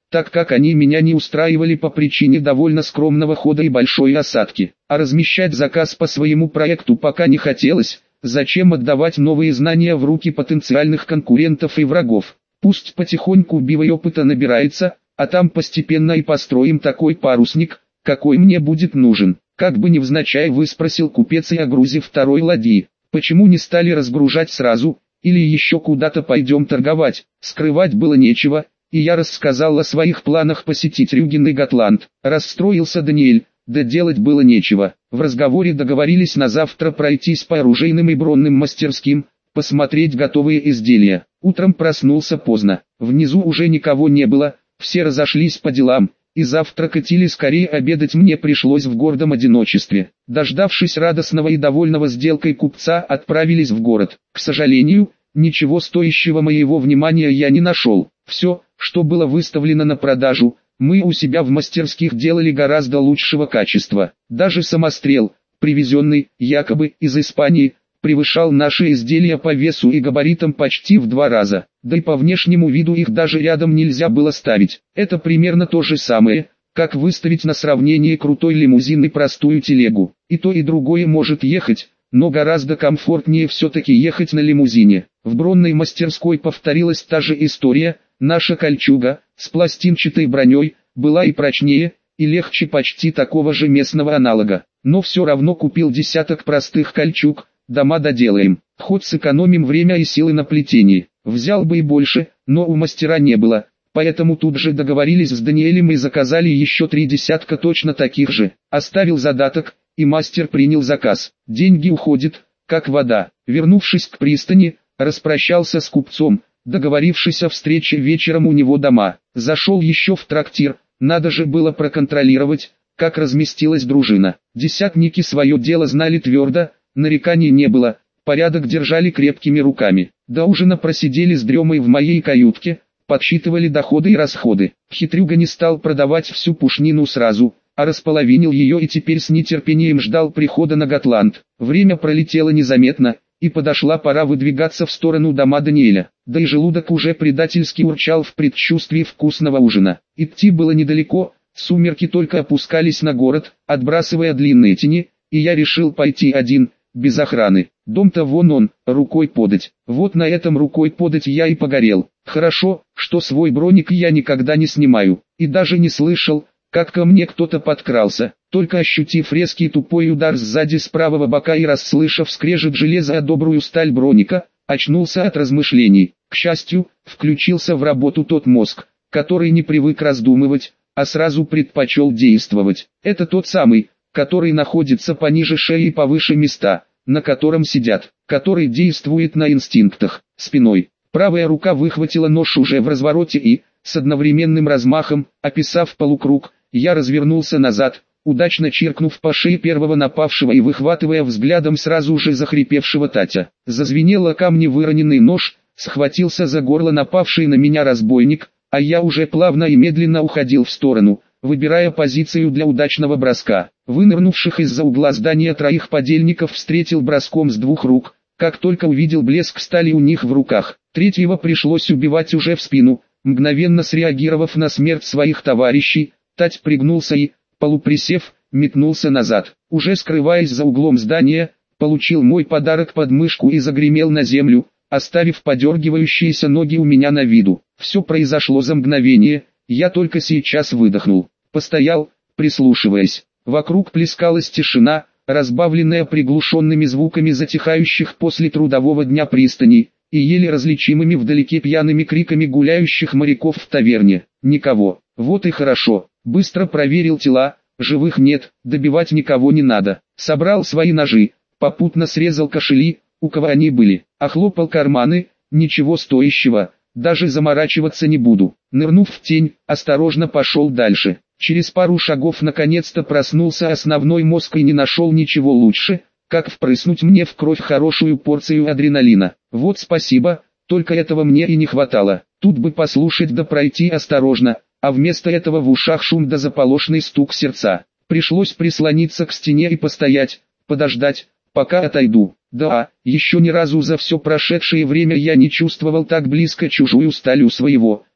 так как они меня не устраивали по причине довольно скромного хода и большой осадки. А размещать заказ по своему проекту пока не хотелось, зачем отдавать новые знания в руки потенциальных конкурентов и врагов. Пусть потихоньку бивой опыта набирается, а там постепенно и построим такой парусник, какой мне будет нужен. Как бы невзначай выспросил купец и о грузе второй ладьи. Почему не стали разгружать сразу, или еще куда-то пойдем торговать? Скрывать было нечего, и я рассказал о своих планах посетить Рюген и Готланд. Расстроился Даниэль, да делать было нечего. В разговоре договорились на завтра пройтись по оружейным и бронным мастерским, посмотреть готовые изделия. Утром проснулся поздно, внизу уже никого не было, все разошлись по делам, и завтракать или скорее обедать мне пришлось в гордом одиночестве. Дождавшись радостного и довольного сделкой купца, отправились в город. К сожалению, ничего стоящего моего внимания я не нашел. Все, что было выставлено на продажу, мы у себя в мастерских делали гораздо лучшего качества. Даже самострел, привезенный, якобы, из Испании, превышал наши изделия по весу и габаритам почти в два раза. Да и по внешнему виду их даже рядом нельзя было ставить. Это примерно то же самое, как выставить на сравнение крутой лимузин и простую телегу. И то и другое может ехать, но гораздо комфортнее все-таки ехать на лимузине. В бронной мастерской повторилась та же история. Наша кольчуга, с пластинчатой броней, была и прочнее, и легче почти такого же местного аналога. Но все равно купил десяток простых кольчуг, дома доделаем, хоть сэкономим время и силы на плетении. Взял бы и больше, но у мастера не было, поэтому тут же договорились с Даниэлем и заказали еще три десятка точно таких же. Оставил задаток, и мастер принял заказ. Деньги уходят, как вода. Вернувшись к пристани, распрощался с купцом, договорившись о встрече вечером у него дома. Зашел еще в трактир, надо же было проконтролировать, как разместилась дружина. Десятники свое дело знали твердо, нареканий не было, порядок держали крепкими руками. До ужина просидели с дремой в моей каютке, подсчитывали доходы и расходы. Хитрюга не стал продавать всю пушнину сразу, а располовинил ее и теперь с нетерпением ждал прихода на Готланд. Время пролетело незаметно, и подошла пора выдвигаться в сторону дома Даниэля. Да и желудок уже предательски урчал в предчувствии вкусного ужина. Идти было недалеко, сумерки только опускались на город, отбрасывая длинные тени, и я решил пойти один, без охраны. Дом-то вон он, рукой подать. Вот на этом рукой подать я и погорел. Хорошо, что свой броник я никогда не снимаю, и даже не слышал, как ко мне кто-то подкрался. Только ощутив резкий тупой удар сзади с правого бока и расслышав скрежет железа о добрую сталь броника, очнулся от размышлений. К счастью, включился в работу тот мозг, который не привык раздумывать, а сразу предпочел действовать. Это тот самый, который находится пониже шеи и повыше места, на котором сидят, который действует на инстинктах. Спиной. Правая рука выхватила нож уже в развороте и, с одновременным размахом, описав полукруг, я развернулся назад, удачно чиркнув по шее первого напавшего и выхватывая взглядом сразу же захрипевшего Татя. Зазвенело камни выроненный нож, схватился за горло напавший на меня разбойник, а я уже плавно и медленно уходил в сторону, выбирая позицию для удачного броска. Вынырнувших из-за угла здания троих подельников встретил броском с двух рук, как только увидел блеск стали у них в руках. Третьего пришлось убивать уже в спину, мгновенно среагировав на смерть своих товарищей. Тать пригнулся и, полуприсев, метнулся назад. Уже скрываясь за углом здания, получил мой подарок под мышку и загремел на землю, оставив подергивающиеся ноги у меня на виду. Все произошло за мгновение, я только сейчас выдохнул. Постоял, прислушиваясь. Вокруг плескалась тишина, разбавленная приглушенными звуками затихающих после трудового дня пристаней, и еле различимыми вдалеке пьяными криками гуляющих моряков в таверне. Никого. Вот и хорошо. Быстро проверил тела, живых нет, добивать никого не надо. Собрал свои ножи, попутно срезал кошели, у кого они были, охлопал карманы, ничего стоящего, даже заморачиваться не буду. Нырнув в тень, осторожно пошел дальше. Через пару шагов наконец-то проснулся основной мозг и не нашел ничего лучше, как впрыснуть мне в кровь хорошую порцию адреналина. Вот спасибо, только этого мне и не хватало. Тут бы послушать да пройти осторожно, а вместо этого в ушах шум да заполошный стук сердца. Пришлось прислониться к стене и постоять, подождать, пока отойду. Да, еще ни разу за все прошедшее время я не чувствовал так близко чужую сталь у своего,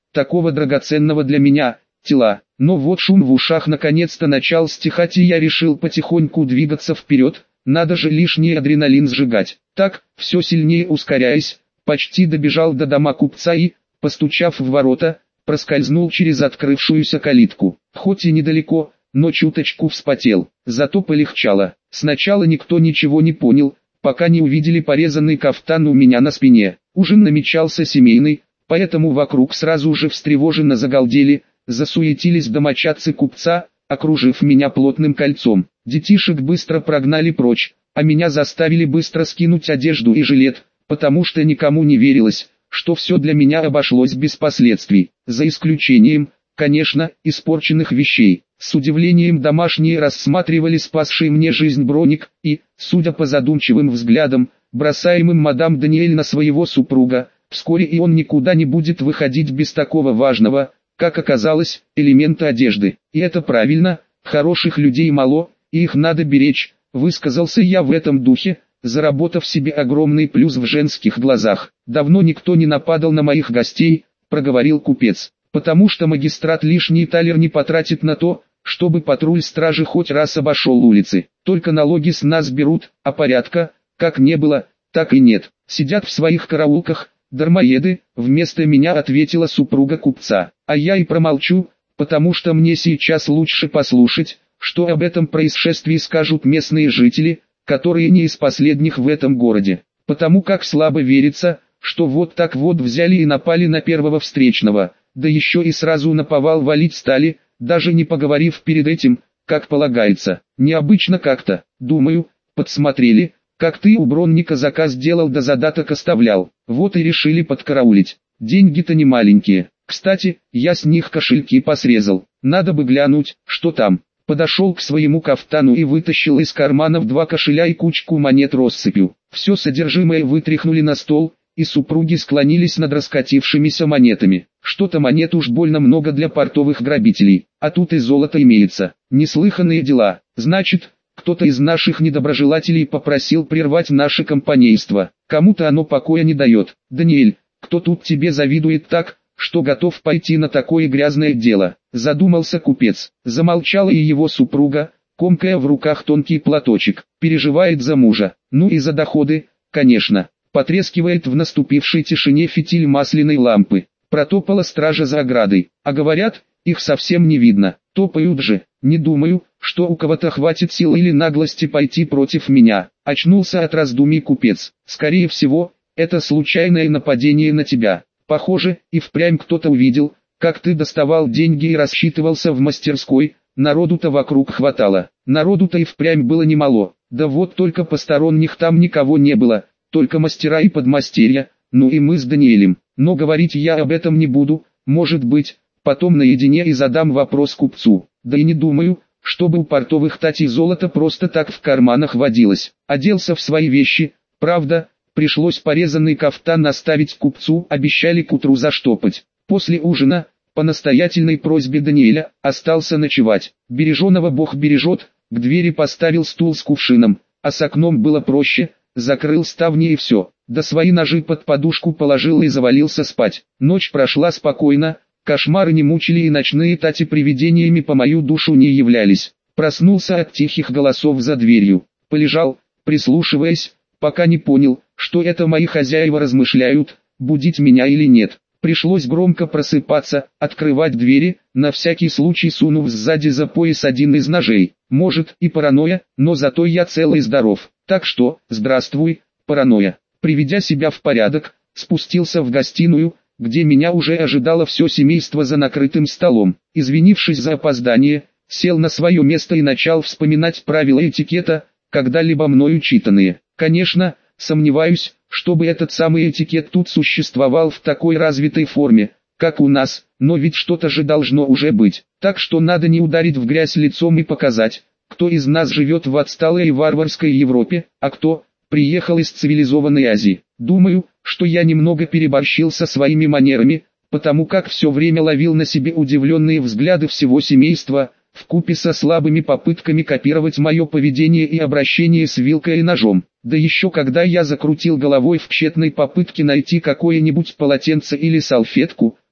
такого драгоценного для меня, тела. Но вот шум в ушах наконец-то начал стихать, и я решил потихоньку двигаться вперед, надо же лишний адреналин сжигать. Так, все сильнее ускоряясь, почти добежал до дома купца и, постучав в ворота, проскользнул через открывшуюся калитку. Хоть и недалеко, но чуточку вспотел, зато полегчало. Сначала никто ничего не понял, пока не увидели порезанный кафтан у меня на спине. Ужин намечался семейный, поэтому вокруг сразу же встревоженно загалдели, засуетились домочадцы купца, окружив меня плотным кольцом. Детишек быстро прогнали прочь, а меня заставили быстро скинуть одежду и жилет, потому что никому не верилось, что все для меня обошлось без последствий, за исключением, конечно, испорченных вещей. С удивлением домашние рассматривали спасший мне жизнь броник, и, судя по задумчивым взглядам, бросаемым мадам Даниэль на своего супруга, вскоре и он никуда не будет выходить без такого важного, как оказалось, элемента одежды. И это правильно, хороших людей мало, и их надо беречь, высказался я в этом духе, заработав себе огромный плюс в женских глазах. Давно никто не нападал на моих гостей, проговорил купец, потому что магистрат лишний талер не потратит на то, чтобы патруль стражи хоть раз обошел улицы. Только налоги с нас берут, а порядка, как не было, так и нет. Сидят в своих караулках, дармоеды, вместо меня ответила супруга купца. А я и промолчу, потому что мне сейчас лучше послушать, что об этом происшествии скажут местные жители, которые не из последних в этом городе. Потому как слабо верится, что вот так вот взяли и напали на первого встречного, да еще и сразу наповал валить стали, даже не поговорив перед этим, как полагается. Необычно как-то, думаю, подсмотрели, как ты у Бронника заказ делал да задаток оставлял, вот и решили подкараулить. Деньги-то не маленькие, кстати, я с них кошельки посрезал, надо бы глянуть, что там. Подошел к своему кафтану и вытащил из карманов два кошеля и кучку монет россыпью. Все содержимое вытряхнули на стол, и супруги склонились над раскатившимися монетами. Что-то монет уж больно много для портовых грабителей, а тут и золото имеется. Неслыханные дела. Значит, кто-то из наших недоброжелателей попросил прервать наше компанейство. Кому-то оно покоя не дает. Даниэль, кто тут тебе завидует так, что готов пойти на такое грязное дело? Задумался купец. Замолчала и его супруга, комкая в руках тонкий платочек. Переживает за мужа. Ну и за доходы, конечно. Потрескивает в наступившей тишине фитиль масляной лампы. Протопала стража за оградой. А говорят, их совсем не видно. Топают же. Не думаю, что у кого-то хватит сил или наглости пойти против меня. Очнулся от раздумий купец. Скорее всего, это случайное нападение на тебя. Похоже, и впрямь кто-то увидел, как ты доставал деньги и рассчитывался в мастерской. Народу-то вокруг хватало. Народу-то и впрямь было немало. Да вот только посторонних там никого не было. Только мастера и подмастерья, ну и мы с Даниэлем. Но говорить я об этом не буду, может быть, потом наедине и задам вопрос купцу. Да и не думаю, чтобы у портовых татей золото просто так в карманах водилось. Оделся в свои вещи, правда, пришлось порезанный кафтан оставить купцу, обещали к утру заштопать. После ужина, по настоятельной просьбе Даниэля, остался ночевать. Береженого Бог бережет, к двери поставил стул с кувшином, а с окном было проще. Закрыл ставни и все, да свои ножи под подушку положил и завалился спать. Ночь прошла спокойно, кошмары не мучили и ночные тати привидениями по мою душу не являлись. Проснулся от тихих голосов за дверью, полежал, прислушиваясь, пока не понял, что это мои хозяева размышляют, будить меня или нет. Пришлось громко просыпаться, открывать двери, на всякий случай сунув сзади за пояс один из ножей. Может и паранойя, но зато я цел и здоров. Так что, здравствуй, паранойя. Приведя себя в порядок, спустился в гостиную, где меня уже ожидало все семейство за накрытым столом. Извинившись за опоздание, сел на свое место и начал вспоминать правила этикета, когда-либо мною читанные. Конечно, сомневаюсь, чтобы этот самый этикет тут существовал в такой развитой форме, как у нас, но ведь что-то же должно уже быть. Так что надо не ударить в грязь лицом и показать, кто из нас живет в отсталой и варварской Европе, а кто приехал из цивилизованной Азии. Думаю, что я немного переборщил со своими манерами, потому как все время ловил на себе удивленные взгляды всего семейства, вкупе со слабыми попытками копировать мое поведение и обращение с вилкой и ножом. Да еще когда я закрутил головой в тщетной попытке найти какое-нибудь полотенце или салфетку,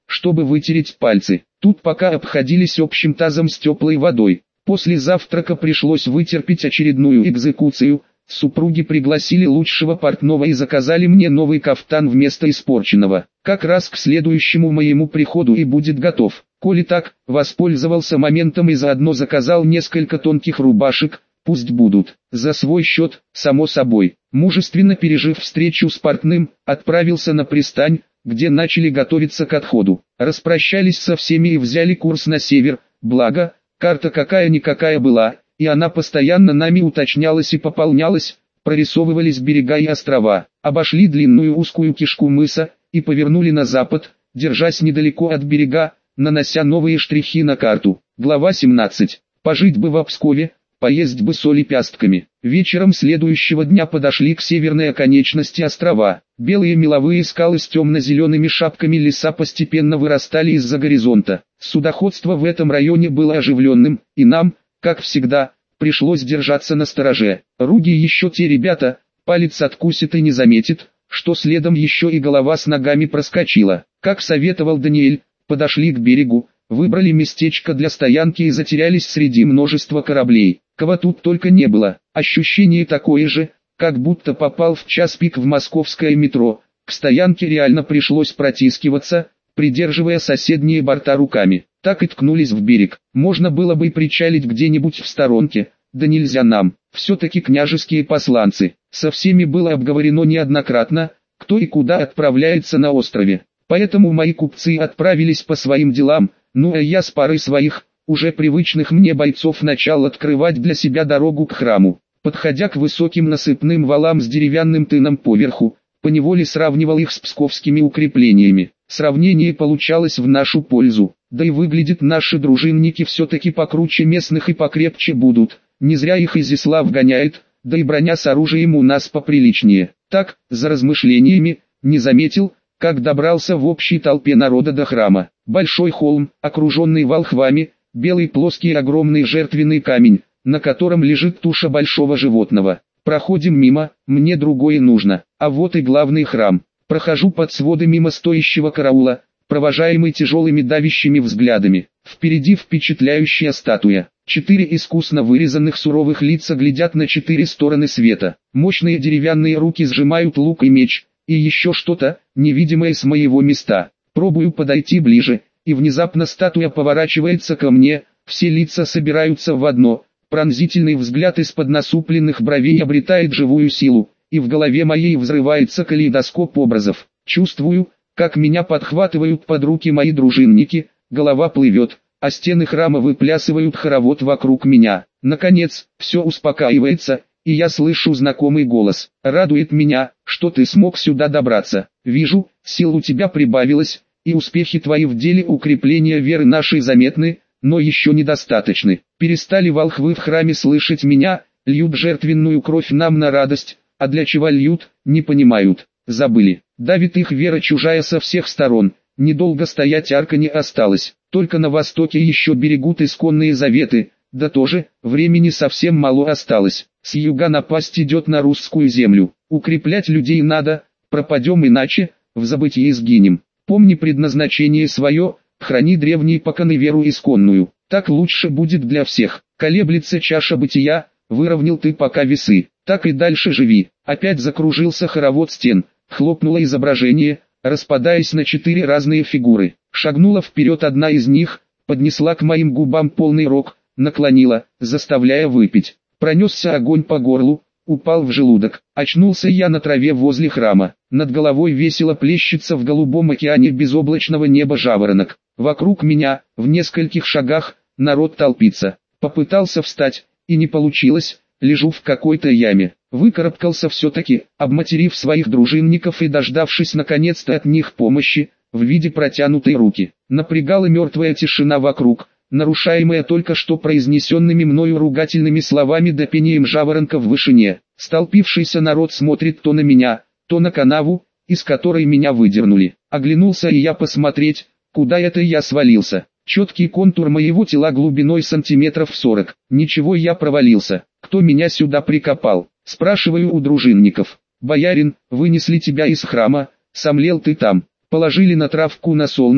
чтобы вытереть пальцы. Тут пока обходились общим тазом с теплой водой. После завтрака пришлось вытерпеть очередную экзекуцию. Супруги пригласили лучшего портного и заказали мне новый кафтан вместо испорченного. Как раз к следующему моему приходу и будет готов. Коли так, воспользовался моментом и заодно заказал несколько тонких рубашек, пусть будут. За свой счет, само собой. Мужественно пережив встречу с портным, отправился на пристань, где начали готовиться к отходу. Распрощались со всеми и взяли курс на север, благо, карта какая-никакая была, и она постоянно нами уточнялась и пополнялась, прорисовывались берега и острова. Обошли длинную узкую кишку мыса, и повернули на запад, держась недалеко от берега, нанося новые штрихи на карту. Глава семнадцать. Пожить бы в Пскове, поесть бы соли пястками. Вечером следующего дня подошли к северной оконечности острова. Белые меловые скалы с темно-зелеными шапками леса постепенно вырастали из-за горизонта. Судоходство в этом районе было оживленным, и нам, как всегда, пришлось держаться настороже. Руги еще те ребята, палец откусит и не заметит, что следом еще и голова с ногами проскочила. Как советовал Даниэль, подошли к берегу, выбрали местечко для стоянки и затерялись среди множества кораблей. Кого тут только не было. Ощущение такое же, как будто попал в час пик в московское метро. К стоянке реально пришлось протискиваться, придерживая соседние борта руками. Так и ткнулись в берег. Можно было бы и причалить где-нибудь в сторонке, да нельзя нам. Все-таки княжеские посланцы. Со всеми было обговорено неоднократно, кто и куда отправляется на острове. Поэтому мои купцы отправились по своим делам, ну а я с парой своих, уже привычных мне бойцов начал открывать для себя дорогу к храму. Подходя к высоким насыпным валам с деревянным тыном поверху, поневоле сравнивал их с псковскими укреплениями. Сравнение получалось в нашу пользу, да и выглядят наши дружинники все-таки покруче местных и покрепче будут. Не зря их Изяслав гоняет, да и броня с оружием у нас поприличнее. Так, за размышлениями, не заметил, как добрался в общей толпе народа до храма. Большой холм, окруженный волхвами, белый плоский огромный жертвенный камень, на котором лежит туша большого животного. Проходим мимо, мне другое нужно, а вот и главный храм. Прохожу под своды мимо стоящего караула, провожаемый тяжелыми давящими взглядами. Впереди впечатляющая статуя. Четыре искусно вырезанных суровых лица глядят на четыре стороны света. Мощные деревянные руки сжимают лук и меч, и еще что-то, невидимое с моего места. Пробую подойти ближе, и внезапно статуя поворачивается ко мне, все лица собираются в одно. Пронзительный взгляд из-под насупленных бровей обретает живую силу, и в голове моей взрывается калейдоскоп образов. Чувствую, как меня подхватывают под руки мои дружинники, голова плывет, а стены храма выплясывают хоровод вокруг меня. Наконец, все успокаивается, и я слышу знакомый голос. Радует меня, что ты смог сюда добраться. Вижу, сил у тебя прибавилось, и успехи твои в деле укрепления веры нашей заметны, но еще недостаточны. Перестали волхвы в храме слышать меня, льют жертвенную кровь нам на радость, а для чего льют, не понимают. Забыли. Давит их вера чужая со всех сторон. Недолго стоять арка не осталось. Только на востоке еще берегут исконные заветы, да тоже, времени совсем мало осталось. С юга напасть идет на русскую землю. Укреплять людей надо, пропадем иначе, в забытие сгинем. Помни предназначение свое, храни древней поканы веру исконную. Так лучше будет для всех. Колеблется чаша бытия, выровнял ты пока весы. Так и дальше живи. Опять закружился хоровод стен, хлопнуло изображение, распадаясь на четыре разные фигуры. Шагнула вперед одна из них, поднесла к моим губам полный рог, наклонила, заставляя выпить. Пронесся огонь по горлу, упал в желудок. Очнулся я на траве возле храма. Над головой весело плещется в голубом океане безоблачного неба жаворонок. Вокруг меня, в нескольких шагах, народ толпится. Попытался встать, и не получилось, лежу в какой-то яме. Выкарабкался все-таки, обматерив своих дружинников и дождавшись наконец-то от них помощи, в виде протянутой руки. Напрягала мертвая тишина вокруг, нарушаемая только что произнесенными мною ругательными словами да пением жаворонка в вышине. Столпившийся народ смотрит то на меня, то на канаву, из которой меня выдернули. Оглянулся и я посмотреть, куда это я свалился. Четкий контур моего тела глубиной сантиметров сорок. Ничего, я провалился. Кто меня сюда прикопал? Спрашиваю у дружинников. Боярин, вынесли тебя из храма, сомлел ты там. Положили на травку на солнышко,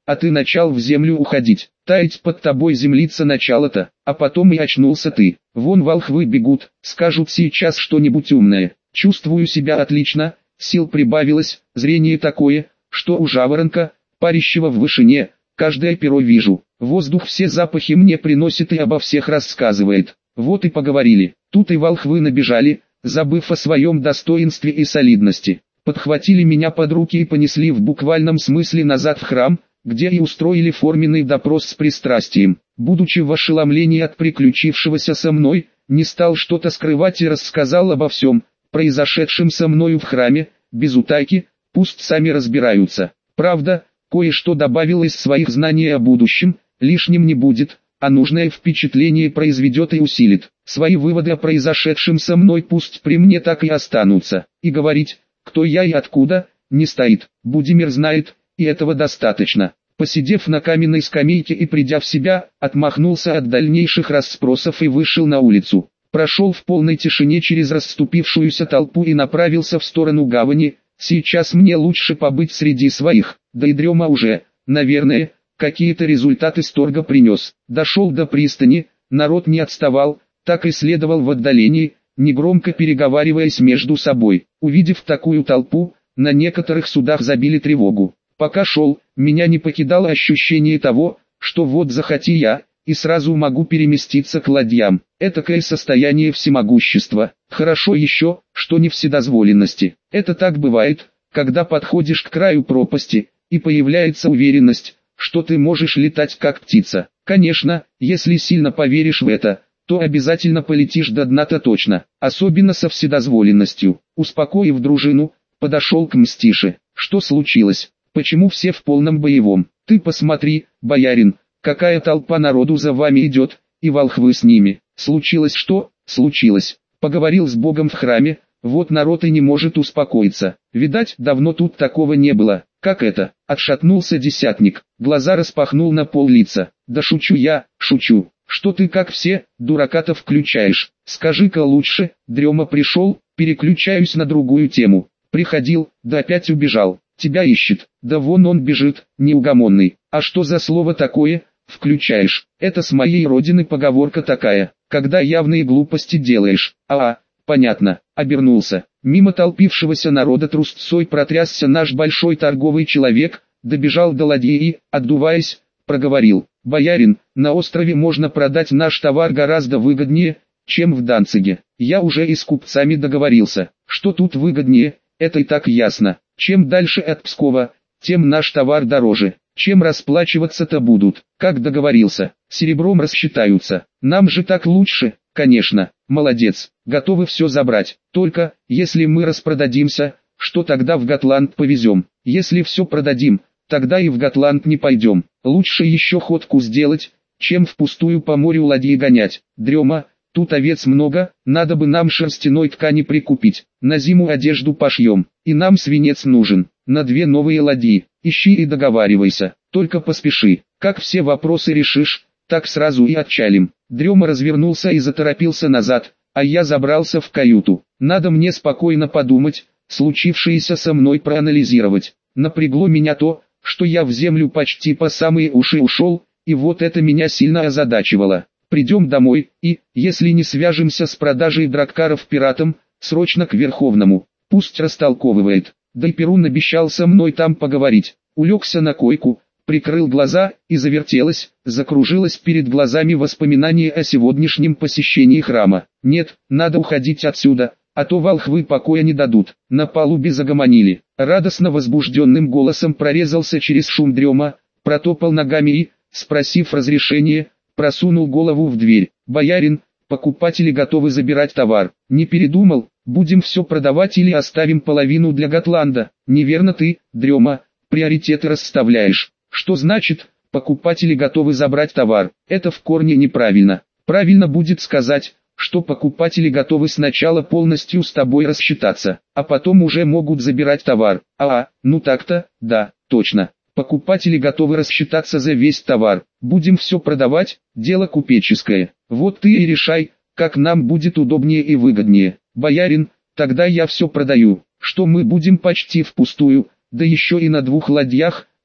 а ты начал в землю уходить. Таять под тобой землица начало-то, а потом и очнулся ты. Вон волхвы бегут, скажут сейчас что-нибудь умное. Чувствую себя отлично, сил прибавилось, зрение такое, что у жаворонка, парящего в вышине, каждое перо вижу. Воздух все запахи мне приносит и обо всех рассказывает. Вот и поговорили. Тут и волхвы набежали, забыв о своем достоинстве и солидности. Подхватили меня под руки и понесли в буквальном смысле назад в храм, где и устроили форменный допрос с пристрастием. Будучи в ошеломлении от приключившегося со мной, не стал что-то скрывать и рассказал обо всем, произошедшем со мною в храме, без утайки, пусть сами разбираются. Правда, кое-что добавил из своих знаний о будущем, лишним не будет, а нужное впечатление произведет и усилит. Свои выводы о произошедшем со мной пусть при мне так и останутся. И говорить, кто я и откуда, не стоит. Будимир знает, и этого достаточно. Посидев на каменной скамейке и придя в себя, отмахнулся от дальнейших расспросов и вышел на улицу. Прошел в полной тишине через расступившуюся толпу и направился в сторону гавани. Сейчас мне лучше побыть среди своих, да и дрема уже, наверное, какие-то результаты с торга принес. Дошел до пристани, народ не отставал, так и следовал в отдалении, негромко переговариваясь между собой. Увидев такую толпу, на некоторых судах забили тревогу. Пока шел, меня не покидало ощущение того, что вот захоти я, и сразу могу переместиться к ладьям. Этакое состояние всемогущества. Хорошо еще, что не вседозволенности. Это так бывает, когда подходишь к краю пропасти, и появляется уверенность, что ты можешь летать как птица. Конечно, если сильно поверишь в это, то обязательно полетишь до дна-то точно, особенно со вседозволенностью. Успокоив дружину, подошел к Мстише. Что случилось? Почему все в полном боевом? Ты посмотри, боярин, какая толпа народу за вами идет, и волхвы с ними. Случилось что? Случилось. Поговорил с Богом в храме, вот народ и не может успокоиться. Видать, давно тут такого не было. Как это? Отшатнулся десятник, глаза распахнул на пол лица. Да шучу я, шучу. Что ты как все, дурака-то включаешь? Скажи-ка лучше, дрема пришел, переключаюсь на другую тему. Приходил, да опять убежал. Тебя ищет, да вон он бежит, неугомонный. А что за слово такое, включаешь? Это с моей родины поговорка такая, когда явные глупости делаешь. А, понятно, обернулся. Мимо толпившегося народа трусцой протрясся наш большой торговый человек, добежал до ладьи и, отдуваясь, проговорил. Боярин, на острове можно продать наш товар гораздо выгоднее, чем в Данциге. Я уже и с купцами договорился, что тут выгоднее, это и так ясно. Чем дальше от Пскова, тем наш товар дороже. Чем расплачиваться-то будут? Как договорился, серебром рассчитаются. Нам же так лучше, конечно. Молодец, готовы все забрать. Только, если мы распродадимся, что тогда в Готланд повезем? Если все продадим, тогда и в Готланд не пойдем. Лучше еще ходку сделать, чем впустую по морю ладьи гонять. Дрема, тут овец много, надо бы нам шерстяной ткани прикупить. На зиму одежду пошьем, и нам свинец нужен. На две новые ладьи, ищи и договаривайся, только поспеши. Как все вопросы решишь, так сразу и отчалим. Дрема развернулся и заторопился назад, а я забрался в каюту. Надо мне спокойно подумать, случившееся со мной проанализировать. Напрягло меня то, что я в землю почти по самые уши ушел, и вот это меня сильно озадачивало. Придем домой, и, если не свяжемся с продажей драккаров пиратам, срочно к Верховному, пусть растолковывает. Да и Перун обещал со мной там поговорить. Улегся на койку, прикрыл глаза, и завертелось, закружилось перед глазами воспоминание о сегодняшнем посещении храма. Нет, надо уходить отсюда, а то волхвы покоя не дадут. На палубе загомонили. Радостно возбужденным голосом прорезался через шум дрема, протопал ногами и, спросив разрешения, просунул голову в дверь. «Боярин, покупатели готовы забирать товар. Не передумал? Будем все продавать или оставим половину для Готланда?» «Неверно ты, дрема, приоритеты расставляешь. Что значит, покупатели готовы забрать товар?» Это в корне неправильно. Правильно будет сказать, что покупатели готовы сначала полностью с тобой рассчитаться, а потом уже могут забирать товар. А, ну так-то, да, точно. Покупатели готовы рассчитаться за весь товар. Будем все продавать, дело купеческое. Вот ты и решай, как нам будет удобнее и выгоднее. Боярин, тогда я все продаю, что мы будем почти впустую, да еще и на двух ладьях,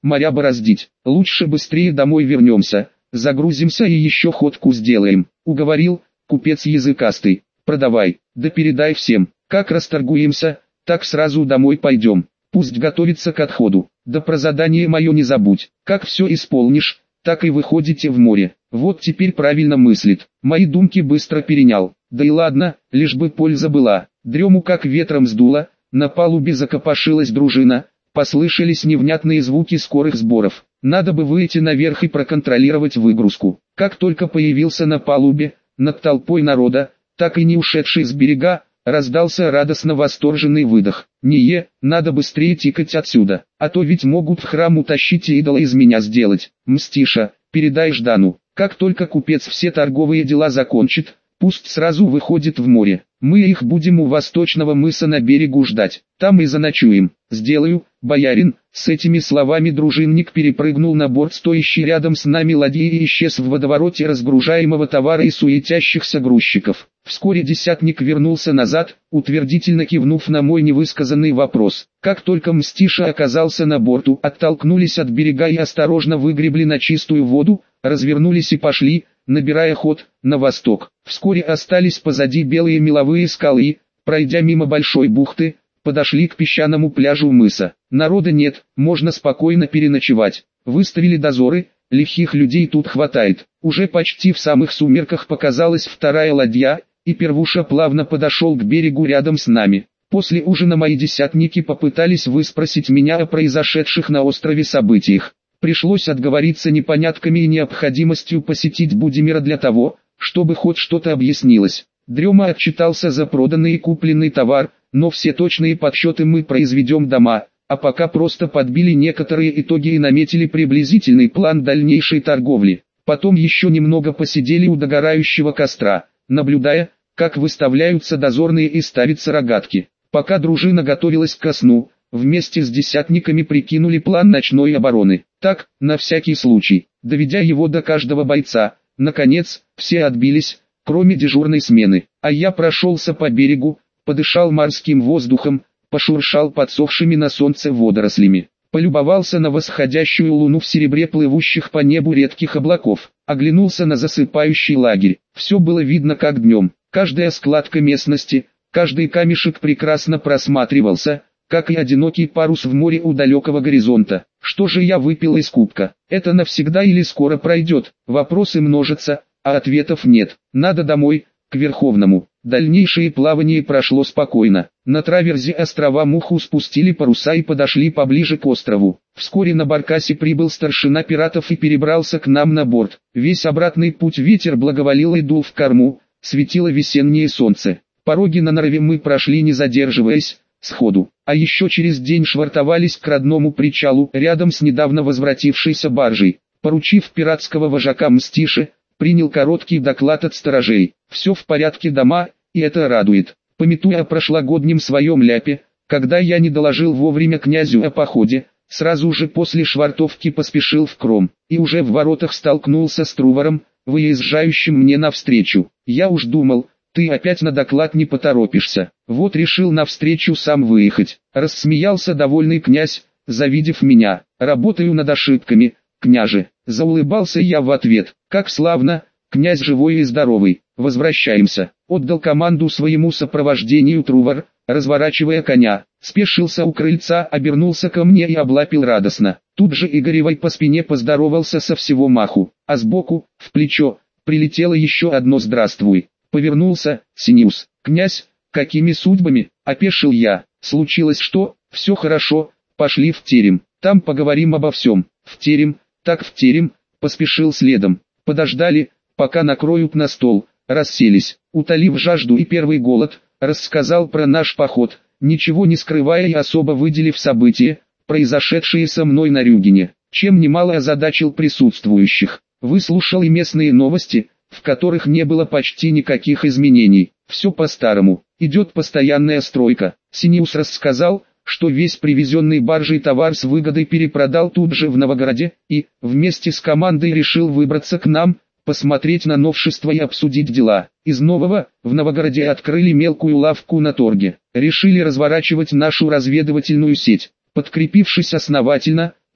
моря бороздить. Лучше быстрее домой вернемся, загрузимся и еще ходку сделаем. Уговорил, купец языкастый. Продавай, да передай всем, как расторгуемся, так сразу домой пойдем. Пусть готовится к отходу. Да про задание мое не забудь. Как все исполнишь, так и выходите в море. Вот теперь правильно мыслит. Мои думки быстро перенял. Да и ладно, лишь бы польза была. Дрему как ветром сдуло, на палубе закопошилась дружина, послышались невнятные звуки скорых сборов. Надо бы выйти наверх и проконтролировать выгрузку. Как только появился на палубе, над толпой народа, так и не ушедший с берега, раздался радостно восторженный выдох. «Не, надо быстрее тикать отсюда, а то ведь могут в храм утащить и идола из меня сделать. Мстиша, передай Ждану, как только купец все торговые дела закончит, пусть сразу выходит в море. Мы их будем у восточного мыса на берегу ждать, там и заночуем». «Сделаю, боярин». С этими словами дружинник перепрыгнул на борт стоящей рядом с нами ладьи и исчез в водовороте разгружаемого товара и суетящихся грузчиков. Вскоре десятник вернулся назад, утвердительно кивнув на мой невысказанный вопрос. Как только Мстиша оказался на борту, оттолкнулись от берега и осторожно выгребли на чистую воду, развернулись и пошли, набирая ход, на восток. Вскоре остались позади белые меловые скалы, пройдя мимо большой бухты, подошли к песчаному пляжу мыса. Народа нет, можно спокойно переночевать. Выставили дозоры, лихих людей тут хватает. Уже почти в самых сумерках показалась вторая ладья, и Первуша плавно подошел к берегу рядом с нами. После ужина мои десятники попытались выспросить меня о произошедших на острове событиях. Пришлось отговориться непонятками и необходимостью посетить Будимира для того, чтобы хоть что-то объяснилось. Дрема отчитался за проданный и купленный товар, но все точные подсчеты мы произведем дома, а пока просто подбили некоторые итоги и наметили приблизительный план дальнейшей торговли. Потом еще немного посидели у догорающего костра, наблюдая, как выставляются дозорные и ставятся рогатки. Пока дружина готовилась ко сну, вместе с десятниками прикинули план ночной обороны. Так, на всякий случай, доведя его до каждого бойца, наконец, все отбились, кроме дежурной смены. А я прошелся по берегу, подышал морским воздухом, пошуршал подсохшими на солнце водорослями, полюбовался на восходящую луну в серебре плывущих по небу редких облаков, оглянулся на засыпающий лагерь. Все было видно как днем, каждая складка местности, каждый камешек прекрасно просматривался, как и одинокий парус в море у далекого горизонта. Что же я выпил из кубка? Это навсегда или скоро пройдет? Вопросы множатся, а ответов нет. Надо домой, к Верховному. Дальнейшее плавание прошло спокойно. На траверзе острова Муху спустили паруса и подошли поближе к острову. Вскоре на баркасе прибыл старшина пиратов и перебрался к нам на борт. Весь обратный путь ветер благоволил и дул в корму, светило весеннее солнце. Пороги на норове мы прошли не задерживаясь, сходу. А еще через день швартовались к родному причалу, рядом с недавно возвратившейся баржей. Поручив пиратского вожака Мстиши, принял короткий доклад от сторожей. Все в порядке дома, и это радует. Памятуя о прошлогоднем своем ляпе, когда я не доложил вовремя князю о походе, сразу же после швартовки поспешил в Кром, и уже в воротах столкнулся с Трувором, выезжающим мне навстречу. Я уж думал, ты опять на доклад не поторопишься. Вот решил навстречу сам выехать. Рассмеялся довольный князь, завидев меня. Работаю над ошибками, княже. Заулыбался я в ответ. Как славно, князь живой и здоровый. Возвращаемся. Отдал команду своему сопровождению Трувор, разворачивая коня. Спешился у крыльца, обернулся ко мне и облапил радостно. Тут же Игоревой по спине поздоровался со всего маху. А сбоку, в плечо, прилетело еще одно «здравствуй». Повернулся, Синиус. «Князь, какими судьбами?» – опешил я. «Случилось что? Все хорошо, пошли в терем, там поговорим обо всем». «В терем, так в терем», – поспешил следом. Подождали, пока накроют на стол, расселись. Утолив жажду и первый голод, рассказал про наш поход, ничего не скрывая и особо выделив события, произошедшие со мной на Рюгене, чем немало озадачил присутствующих. Выслушал и местные новости, в которых не было почти никаких изменений. Все по-старому, идет постоянная стройка. Синиус рассказал, что весь привезенный баржей товар с выгодой перепродал тут же в Новогороде, и, вместе с командой решил выбраться к нам, посмотреть на новшества и обсудить дела. Из нового, в Новогороде открыли мелкую лавку на торге. Решили разворачивать нашу разведывательную сеть. Подкрепившись основательно,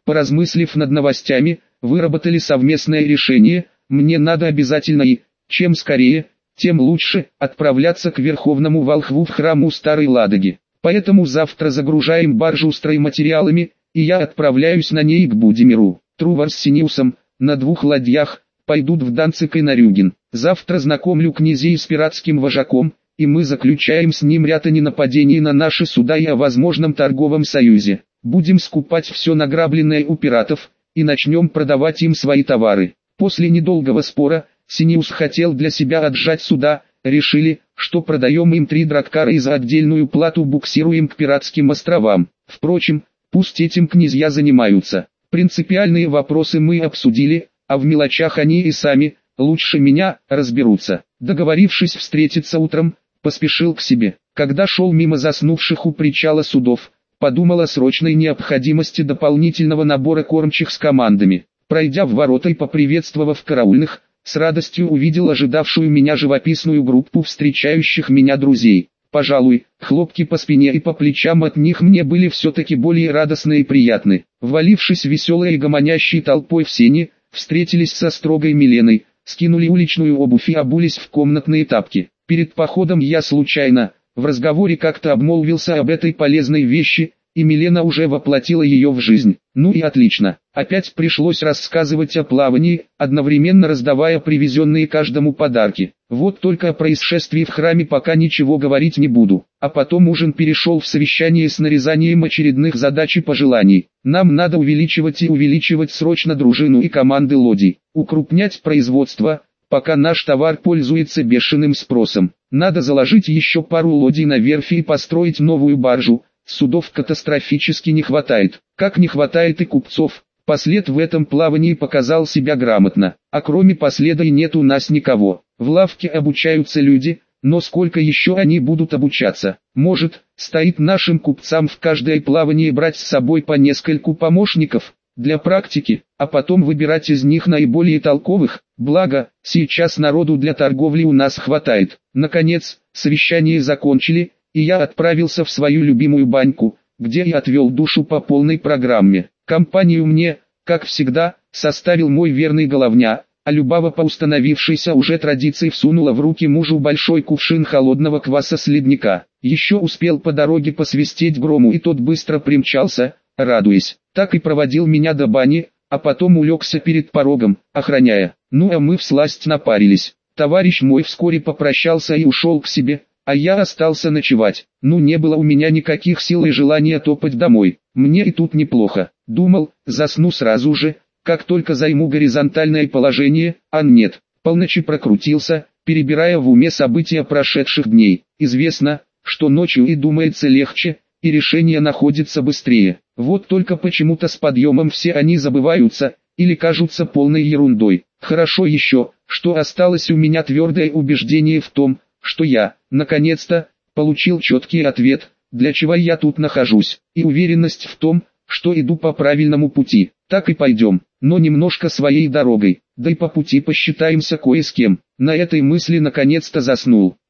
Поразмыслив над новостями, выработали совместное решение: мне надо обязательно и, чем скорее, тем лучше, отправляться к Верховному Волхву в храм у Старой Ладоги. Поэтому завтра загружаем баржу стройматериалами, и я отправляюсь на ней к Будимиру. Трувор с Синиусом, на двух ладьях, пойдут в Данциг и на Рюген. Завтра знакомлю князей с пиратским вожаком, и мы заключаем с ним ряд о ненападении на наши суда и о возможном торговом союзе. Будем скупать все награбленное у пиратов, и начнем продавать им свои товары. После недолгого спора, Синиус хотел для себя отжать суда, решили, что продаем им три драккара и за отдельную плату буксируем к пиратским островам. Впрочем, пусть этим князья занимаются. Принципиальные вопросы мы обсудили, а в мелочах они и сами, лучше меня, разберутся. Договорившись встретиться утром, поспешил к себе. Когда шел мимо заснувших у причала судов, подумал о срочной необходимости дополнительного набора кормчих с командами. Пройдя в ворота и поприветствовав караульных, с радостью увидел ожидавшую меня живописную группу встречающих меня друзей. Пожалуй, хлопки по спине и по плечам от них мне были все-таки более радостны и приятны. Ввалившись веселой и гомонящей толпой в сени, встретились со строгой Миленой, скинули уличную обувь и обулись в комнатные тапки. Перед походом я случайно, в разговоре как-то обмолвился об этой полезной вещи, и Милена уже воплотила ее в жизнь. Ну и отлично. Опять пришлось рассказывать о плавании, одновременно раздавая привезенные каждому подарки. Вот только о происшествии в храме пока ничего говорить не буду. А потом ужин перешел в совещание с нарезанием очередных задач и пожеланий. Нам надо увеличивать и увеличивать срочно дружину и команды лодий. Укрупнять производство, пока наш товар пользуется бешеным спросом. Надо заложить еще пару лодий на верфи и построить новую баржу. Судов катастрофически не хватает, как не хватает и купцов. Послед в этом плавании показал себя грамотно, а кроме Последа и нет у нас никого. В лавке обучаются люди, но сколько еще они будут обучаться? Может, стоит нашим купцам в каждое плавание брать с собой по нескольку помощников для практики, а потом выбирать из них наиболее толковых. Благо, сейчас народу для торговли у нас хватает. Наконец, совещание закончили, и я отправился в свою любимую баньку, где я отвел душу по полной программе. Компанию мне, как всегда, составил мой верный головня, а Любава по установившейся уже традиции всунула в руки мужу большой кувшин холодного кваса с ледника. Еще успел по дороге посвистеть грому, и тот быстро примчался, радуясь. Так и проводил меня до бани, а потом улегся перед порогом, охраняя. Ну а мы всласть напарились. Товарищ мой вскоре попрощался и ушел к себе, а я остался ночевать. Ну не было у меня никаких сил и желания топать домой. Мне и тут неплохо. Думал, засну сразу же, как только займу горизонтальное положение, а нет. Полночи прокрутился, перебирая в уме события прошедших дней. Известно, что ночью и думается легче, и решение находится быстрее. Вот только почему-то с подъемом все они забываются, или кажутся полной ерундой. Хорошо еще, что осталось у меня твердое убеждение в том, что я, наконец-то, получил четкий ответ, для чего я тут нахожусь, и уверенность в том, что иду по правильному пути. Так и пойдем, но немножко своей дорогой, да и по пути посчитаемся кое с кем. На этой мысли наконец-то заснул.